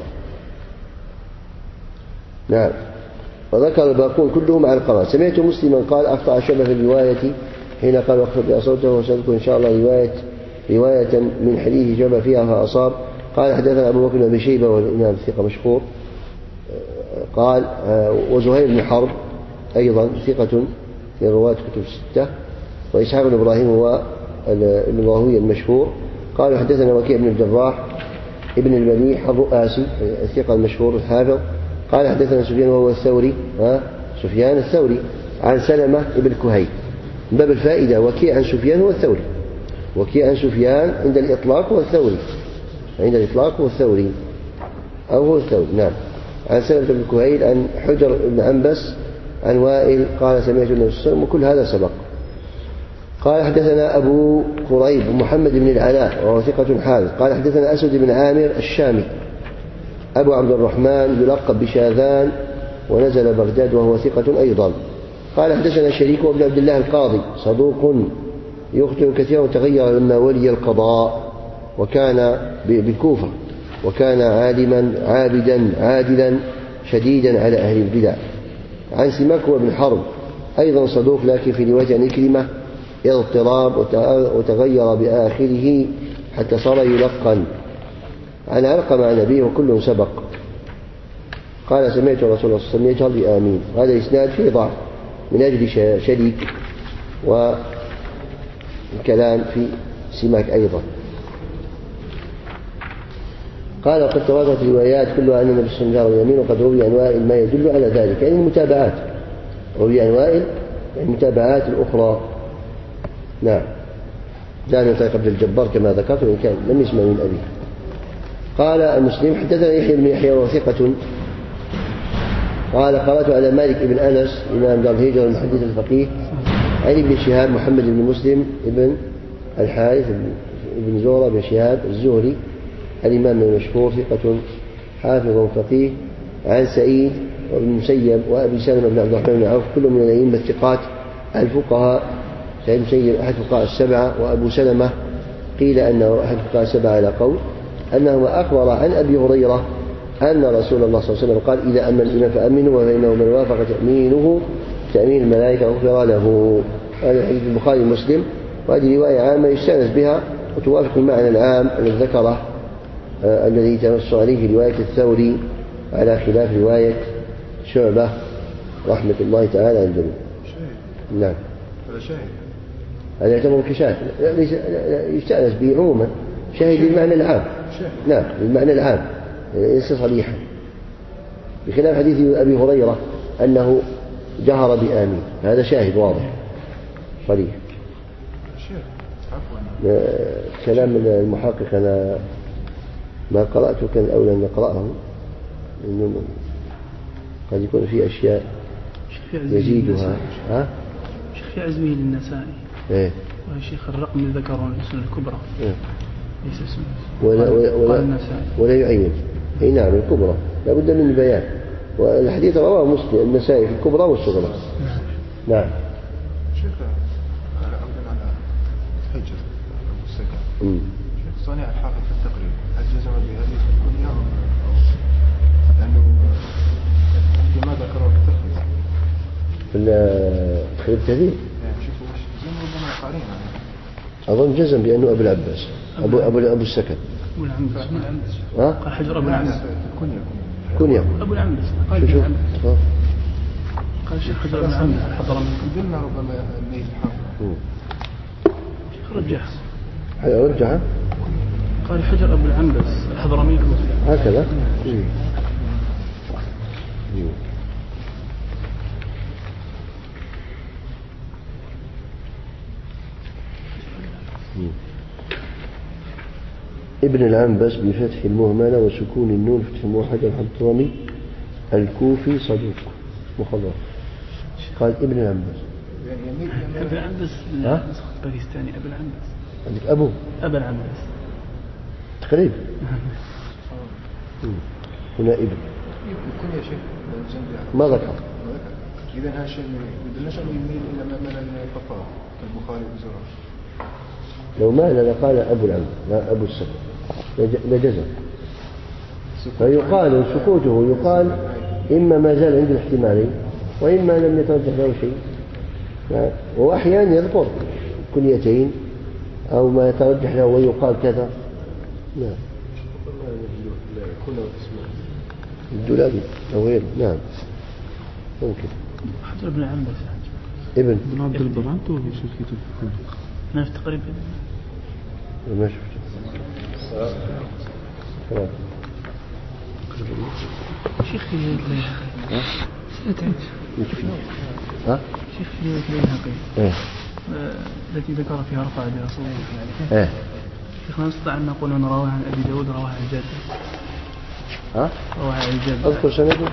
نعم. وذكر الباقون كلهم على القراءة. سمعت مسلما قال أخطأ شعبة في الرواية حين قال واخفض بأصوته، وسأذكر إن شاء الله رواية من حديث شعبة فيها فأصاب. قال حدثنا أبو بكر بن شيبة والإمام الثقة مشهور. قال وزهير بن حرب أيضا ثقة في رواة كتب الستة، وإسحاق بن إبراهيم هو الراهوي المشهور. قال حدثنا وكيع بن الجراح ابن المليح الرؤاسي الثقة المشهور الحافظ. قال حدثنا سفيان وهو الثوري سفيان الثوري عن سلمة ابن كهيل. من باب الفائدة وكيع عن سفيان هو الثوري، وكيع عن سفيان عند الإطلاق هو الثوري، عند الإطلاق هو الثوري أو هو الثوري. نعم. عن سلمة بن كهيل عن حجر بن عنبس عن وائل قال سمعت النبي صلى الله عليه وسلم، وكل هذا سبق. قال حدثنا أبو قريب محمد بن العلاء وهو ثقة حافظ. قال حدثنا أسود بن عامر الشامي أبو عبد الرحمن يلقب بشاذان ونزل بغداد وهو ثقة أيضا. قال حدثنا شريك وابن عبد الله القاضي صدوق يخطئ كثيرا وتغير لما ولي القضاء وكان بالكوفة، وكان عالما عابدا عادلا شديدا على أهل البدع. عن سماك بن حرب أيضا صدوق لكن في رواية عن كلمة اضطراب وتغير بآخره حتى صار يلقن. عن علقمة عن أبيه وكلهم سبق. قال سمعت رسول الله صلى الله عليه وسلم يجهر بآمين. هذا إسناد فيه ضعف من أجل شريك والكلام في سماك أيضا. قال وقد تواترت الروايات كلها أن النبي صلى الله عليه وسلم اليمين، وقد روي عن وائل ما يدل على ذلك، يعني المتابعات روي عن وائل المتابعات الأخرى. نعم. لا نطيق عبد الجبار كما ذكرت وإن كان لم يسمع من أبيه. قال المسلم حدثنا يحيى بن يحيى وهو ثقة. قال قرأت على مالك بن أنس إمام دار الهجرة المحدث الفقيه عن ابن شهاب محمد بن مسلم ابن الحارث بن زهرة بن شهاب الزهري الإمام المشهور ثقة حافظ فقيه، عن سعيد وابن المسيب وأبي سلمة بن عبد الرحمن بن عوف كلهم من الأئمة الثقات الفقهاء. سعيد بن المسيب أحد فقهاء السبعة، وأبو سلمة قيل أنه أحد فقهاء السبعة على قول، أنه أخبر عن أبي هريرة أن رسول الله صلى الله عليه وسلم قال إذا أمن الإمام فأمنوا فإنه من وافق تأمينه تأمين الملائكة غفر له. هذا حديث البخاري ومسلم، وهذه رواية عامة يستأنس بها وتوافق المعنى العام الذي ذكره الذي تنص عليه في رواية الثوري على خلاف رواية شعبة رحمة الله تعالى عن الجميع. نعم. هذا شاهد. هذا يعتبر كشاهد، يستأنس به عموما، شاهد للمعنى العام. نعم للمعنى العام ليس صريحا، بخلاف حديث أبي هريرة أنه جهر بآمين، هذا شاهد واضح صريح. كلام المحقق أنا ما قرأته، كان أولى أن نقرأه، إنه قد يكون في أشياء يزيدها. شيخ في عزمه للنسائي. إيه. والشيخ الرقم اللي ذكره السنة الكبرى. إيه. ليس سنة. ولا يعين. أي نعم الكبرى لا بد من البيان، والحديث رواه مسلم النسائي في الكبرى والصغرى. نعم. شيخ عودا على حجة أبو السكن. شيخ صانع الحافظ في التقريب هل جزم بهذه الكلية لأنه لما ذكروا في التقريب في التهذيب؟ شوفوا وش جزم ربما قارين أظن جزم بأنه أبو العباس أبو السكن. أبو العنبس. قال حجر أبو العنبس. كنيا. أبو العنبس. شوف. قال الشيخ حجر أبو العنبس الحضرمي. قلنا ربما الليل الحافظ. رجح. رجح. قال حجر أبو العنبس الحضرمي. هكذا. ابن العنبس بفتح المهملة وسكون النون فتح موحد الحضرمي الكوفي صدوق مخضر. قال ابن العنبس. ابن العنبس نسخة باكستاني. أبو العنبس عندك أبو العنبس تقريب. هنا ابن يكون يا شيخ ما ذكر. إذا هذا الشيء يدلنا أنه يميل إلى ما الفقهاء كالبخاري وزرار. لو مال لقال أبو العنبس لا أبو السكن لجزم. فيقال سكوته يقال إما ما زال عند الاحتمالين وإما لم يترجح له شيء، وأحيانا يذكر كنيتين أو ما يترجح له ويقال كذا. نعم. الدولابي أو غيره. نعم ممكن. حجر ابن العنبس ابن عبد البرانت ولا شركته ما في تقريبا ما شفته. شيخ في شيخ في البيهقي التي ذكر فيها رفع بها صوته. شيخنا نستطيع أن نقول أن رواه عن أبي داود رواه عن الجادة. رواه عن الجادة. أذكر سنده.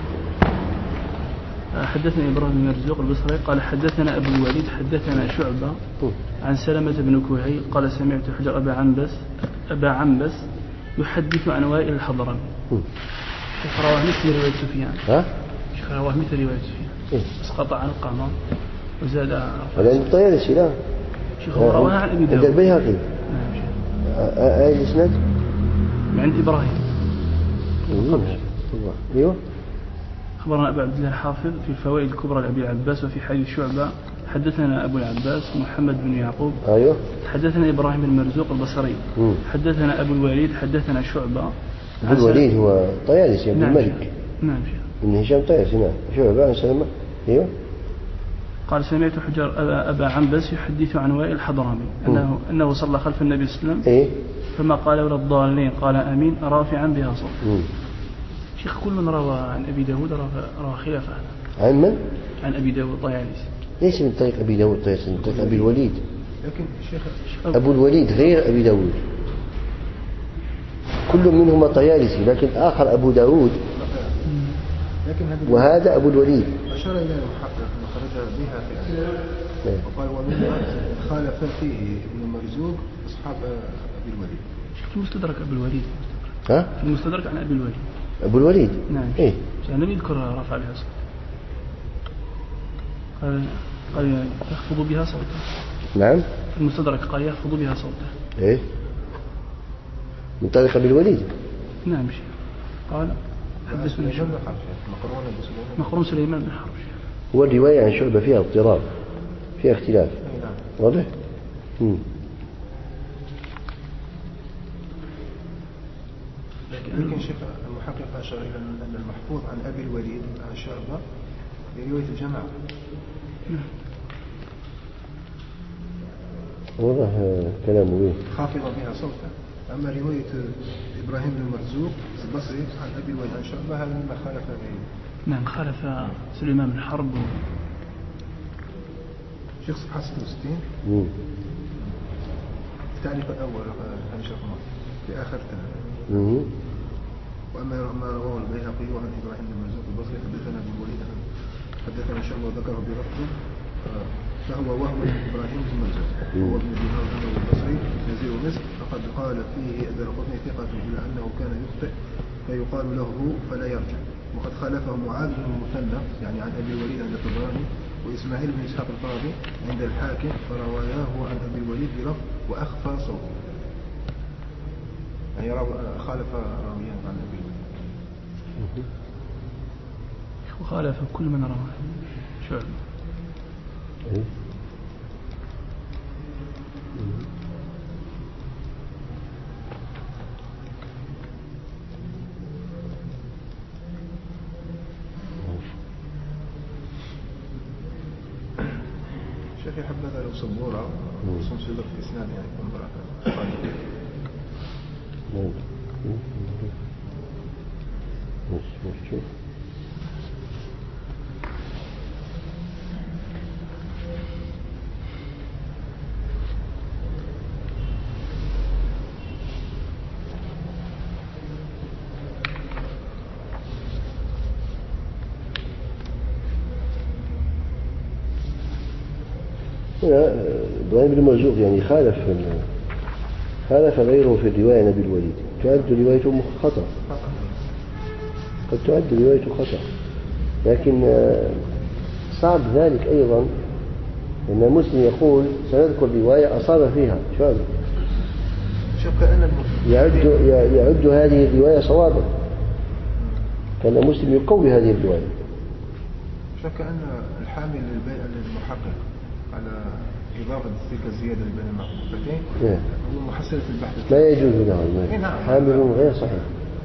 حدثنا إبراهيم بن مرزوق البصري قال حدثنا أبو الوليد حدثنا شعبة عن سلمة بن كوهي قال سمعت حجر أبا عنبس يحدث عن وائل الحضرمي. شيخ رواه مثل رواية سفيان. شيخ رواه مثل رواية سفيان بس قطع عن القمر وزاد. هذا الطيالسي لا. شيخ هو رواه عن أبي داود. عند البيهقي. أي الإسناد؟ عند إبراهيم. أيوه. أخبرنا أبو عبد الله الحافظ في الفوائد الكبرى لأبي العباس وفي حديث شعبة حدثنا أبو العباس محمد بن يعقوب. أيوه. حدثنا إبراهيم بن مرزوق البصري. حدثنا أبو الوليد حدثنا شعبة. أبو الوليد هو طيالسي عبد الملك. نعم ابن هشام طيالسي. نعم. شعبة عن سلمة. أيوه. قال سمعت حجر أبا عنبس يحدث عن وائل الحضرمي أنه صلى خلف النبي صلى الله عليه وسلم. فما قال ولا الضالين قال آمين رافعا بها صوت. شيخ كل من روى عن أبي داود روى خلاف هذا. عن من؟ عن أبي داود طيالسي. ليس من طريق أبي داود طيالسي، من طريق أبي الوليد. لكن شيخ أبو الوليد غير أبي داود، كل منهما طيالسي لكن آخر أبو داود وهذا أبو الوليد. أشار إلى المحقق خرج بها في وقال ومن خالف فيه ابن مرزوق أصحاب أبي الوليد. شيخ المستدرك أبو الوليد. في المستدرك عن أبي الوليد. أبو الوليد. نعم. لم يذكر رفع بها صوت. قال يخفض بها صوته. نعم. في المستدرك قال يخفض بها صوته. من طريق أبي الوليد. نعم شيخ. قال حدثنا شعبة مقرون سليمان بن حرب. هو الرواية عن شعبة فيها اضطراب، فيها اختلاف. واضح؟ لكن شيخ المحقق أشار إلى أن المحفوظ عن أبي الوليد عن شعبة برواية الجماعة. واضح كلامه به. خافض بها صوته. أما رواية إبراهيم بن مرزوق البصري عن أبي الوليد عن شعبة هذا مما خالف به. نعم خالف سليمان بن حرب. شيخ صفحة 66 التعليق الأول عن شيخ في آخر تعليق. وأما ما رواه البيهقي عن إبراهيم بن مرزوق البصري حدثنا ابن الوليد حدثنا شعبة وذكره بلفظه فهو وهم إبراهيم بن مرزوق وهو ابن دينار البصري نزيل مصر فقد قال فيه الدارقطني ثقة إلى أنه كان يخطئ فيقال له فلا يرجع. وقد خالفه معاذ بن المثنى يعني عن أبي الوليد عند الطبراني وإسماعيل بن إسحاق القاضي عند الحاكم فرواياه عن أبي الوليد بلفظ وأخفى صوته. يعني خالف راويا عن أبي الوليد. وخالف كل من رواه شعبة. شيخ حبذا لو صبورة صدق في إسناد يعني يكون بركة. إبراهيم بن مرزوق يعني خالف غيره في الرواية عن أبي الوليد، تعد روايته خطأ، قد تعد روايته خطأ، لكن صعب ذلك أيضا أن مسلم يقول سنذكر رواية أصاب فيها شعبة يعد هذه الرواية صوابا، كان مسلم يقوي هذه الرواية. شك أن الحامل للمحقق على إضافة تلك الزيادة بين المحققتين هو محصلة البحث. لا يجوز له حامل غير صحيح،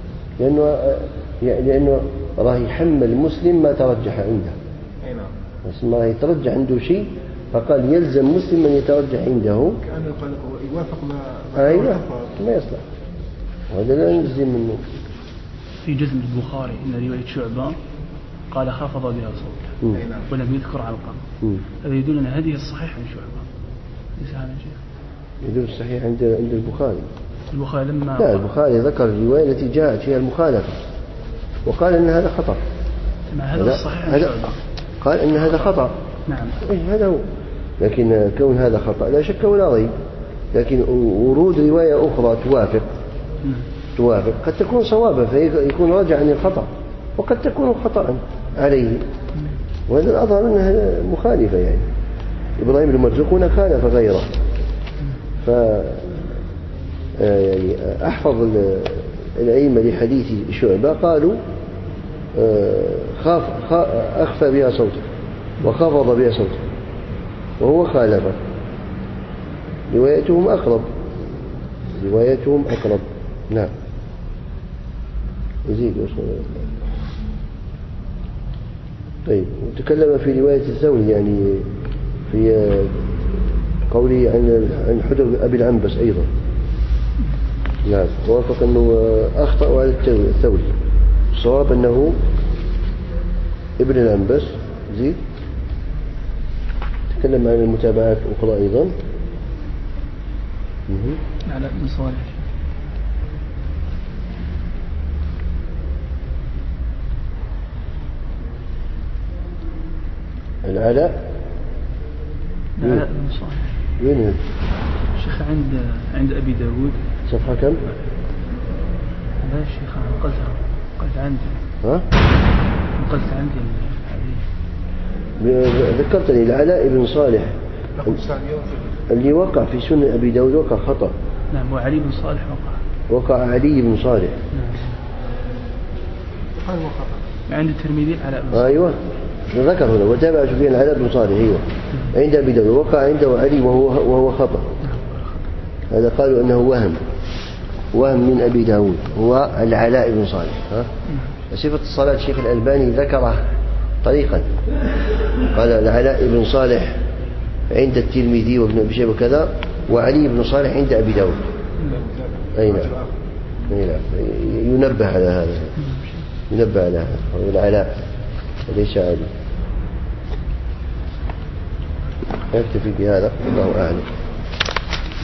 لأنه راه يحمل مسلم ما ترجح عنده. بس ما يترجح عنده شيء فقال يلزم مسلم أن يترجح عنده. كأنه قال يوافق ما ما يصلح، وهذا لا يلزم منه. في جزم البخاري إن رواية شعبة قال خافض بها صوته ولم يذكر علقمة. هذا يدل أن هذه الصحيح عن شعبة، ليس هذا شيء يدل الصحيح عند البخاري. لما لا، البخاري ذكر الرواية التي جاءت فيها المخالفة وقال أن هذا خطأ. هذا الصحيح عن شعبة، قال أن هذا خطأ. نعم هذا هو، لكن كون هذا خطأ لا شك ولا ريب، لكن ورود رواية أخرى توافق قد تكون صوابا فيكون راجع عن الخطأ، وقد تكون خطأ عليه، وهذا الأظهر أنها مخالفة. يعني إبراهيم بن مرزوق هنا خالف غيره، يعني أحفظ الأئمة لحديث شعبة قالوا أخفى بها صوته وخفض بها صوته، وهو خالف. روايتهم أقرب. نعم. يزيد طيب، وتكلم في رواية الثوري يعني في قوله عن حجر أبي العنبس أيضا. نعم، وافق أنه أخطأ على الثوري، الصواب أنه ابن العنبس. زيد. تكلم عن المتابعات الأخرى أيضا. على ابن صالح العلاء بن صالح وين شيخ عند أبي داود صفحة كم؟ لا شيخ قلت عندي. قلت عندي ذكرتني العلاء بن صالح اللي وقع في سنن أبي داود وقع خطأ. نعم، وعلي بن صالح وقع علي بن صالح. نعم. عند الترمذي علاء بن أيوة ذكر هنا وتابع سفيان العلاء بن صالح. أيوة عند أبي داود وقع عنده علي وهو خطأ. هذا قالوا أنه وهم من أبي داود هو العلاء بن صالح. صفة الصلاة الشيخ الألباني ذكره طريقا، قال العلاء بن صالح عند الترمذي وابن أبي شيبة وكذا، وعلي بن صالح عند أبي داود. أي نعم ينبه على هذا، ينبه على هذا العلاء وليس علي. يكتفي بهذا والله أعلم.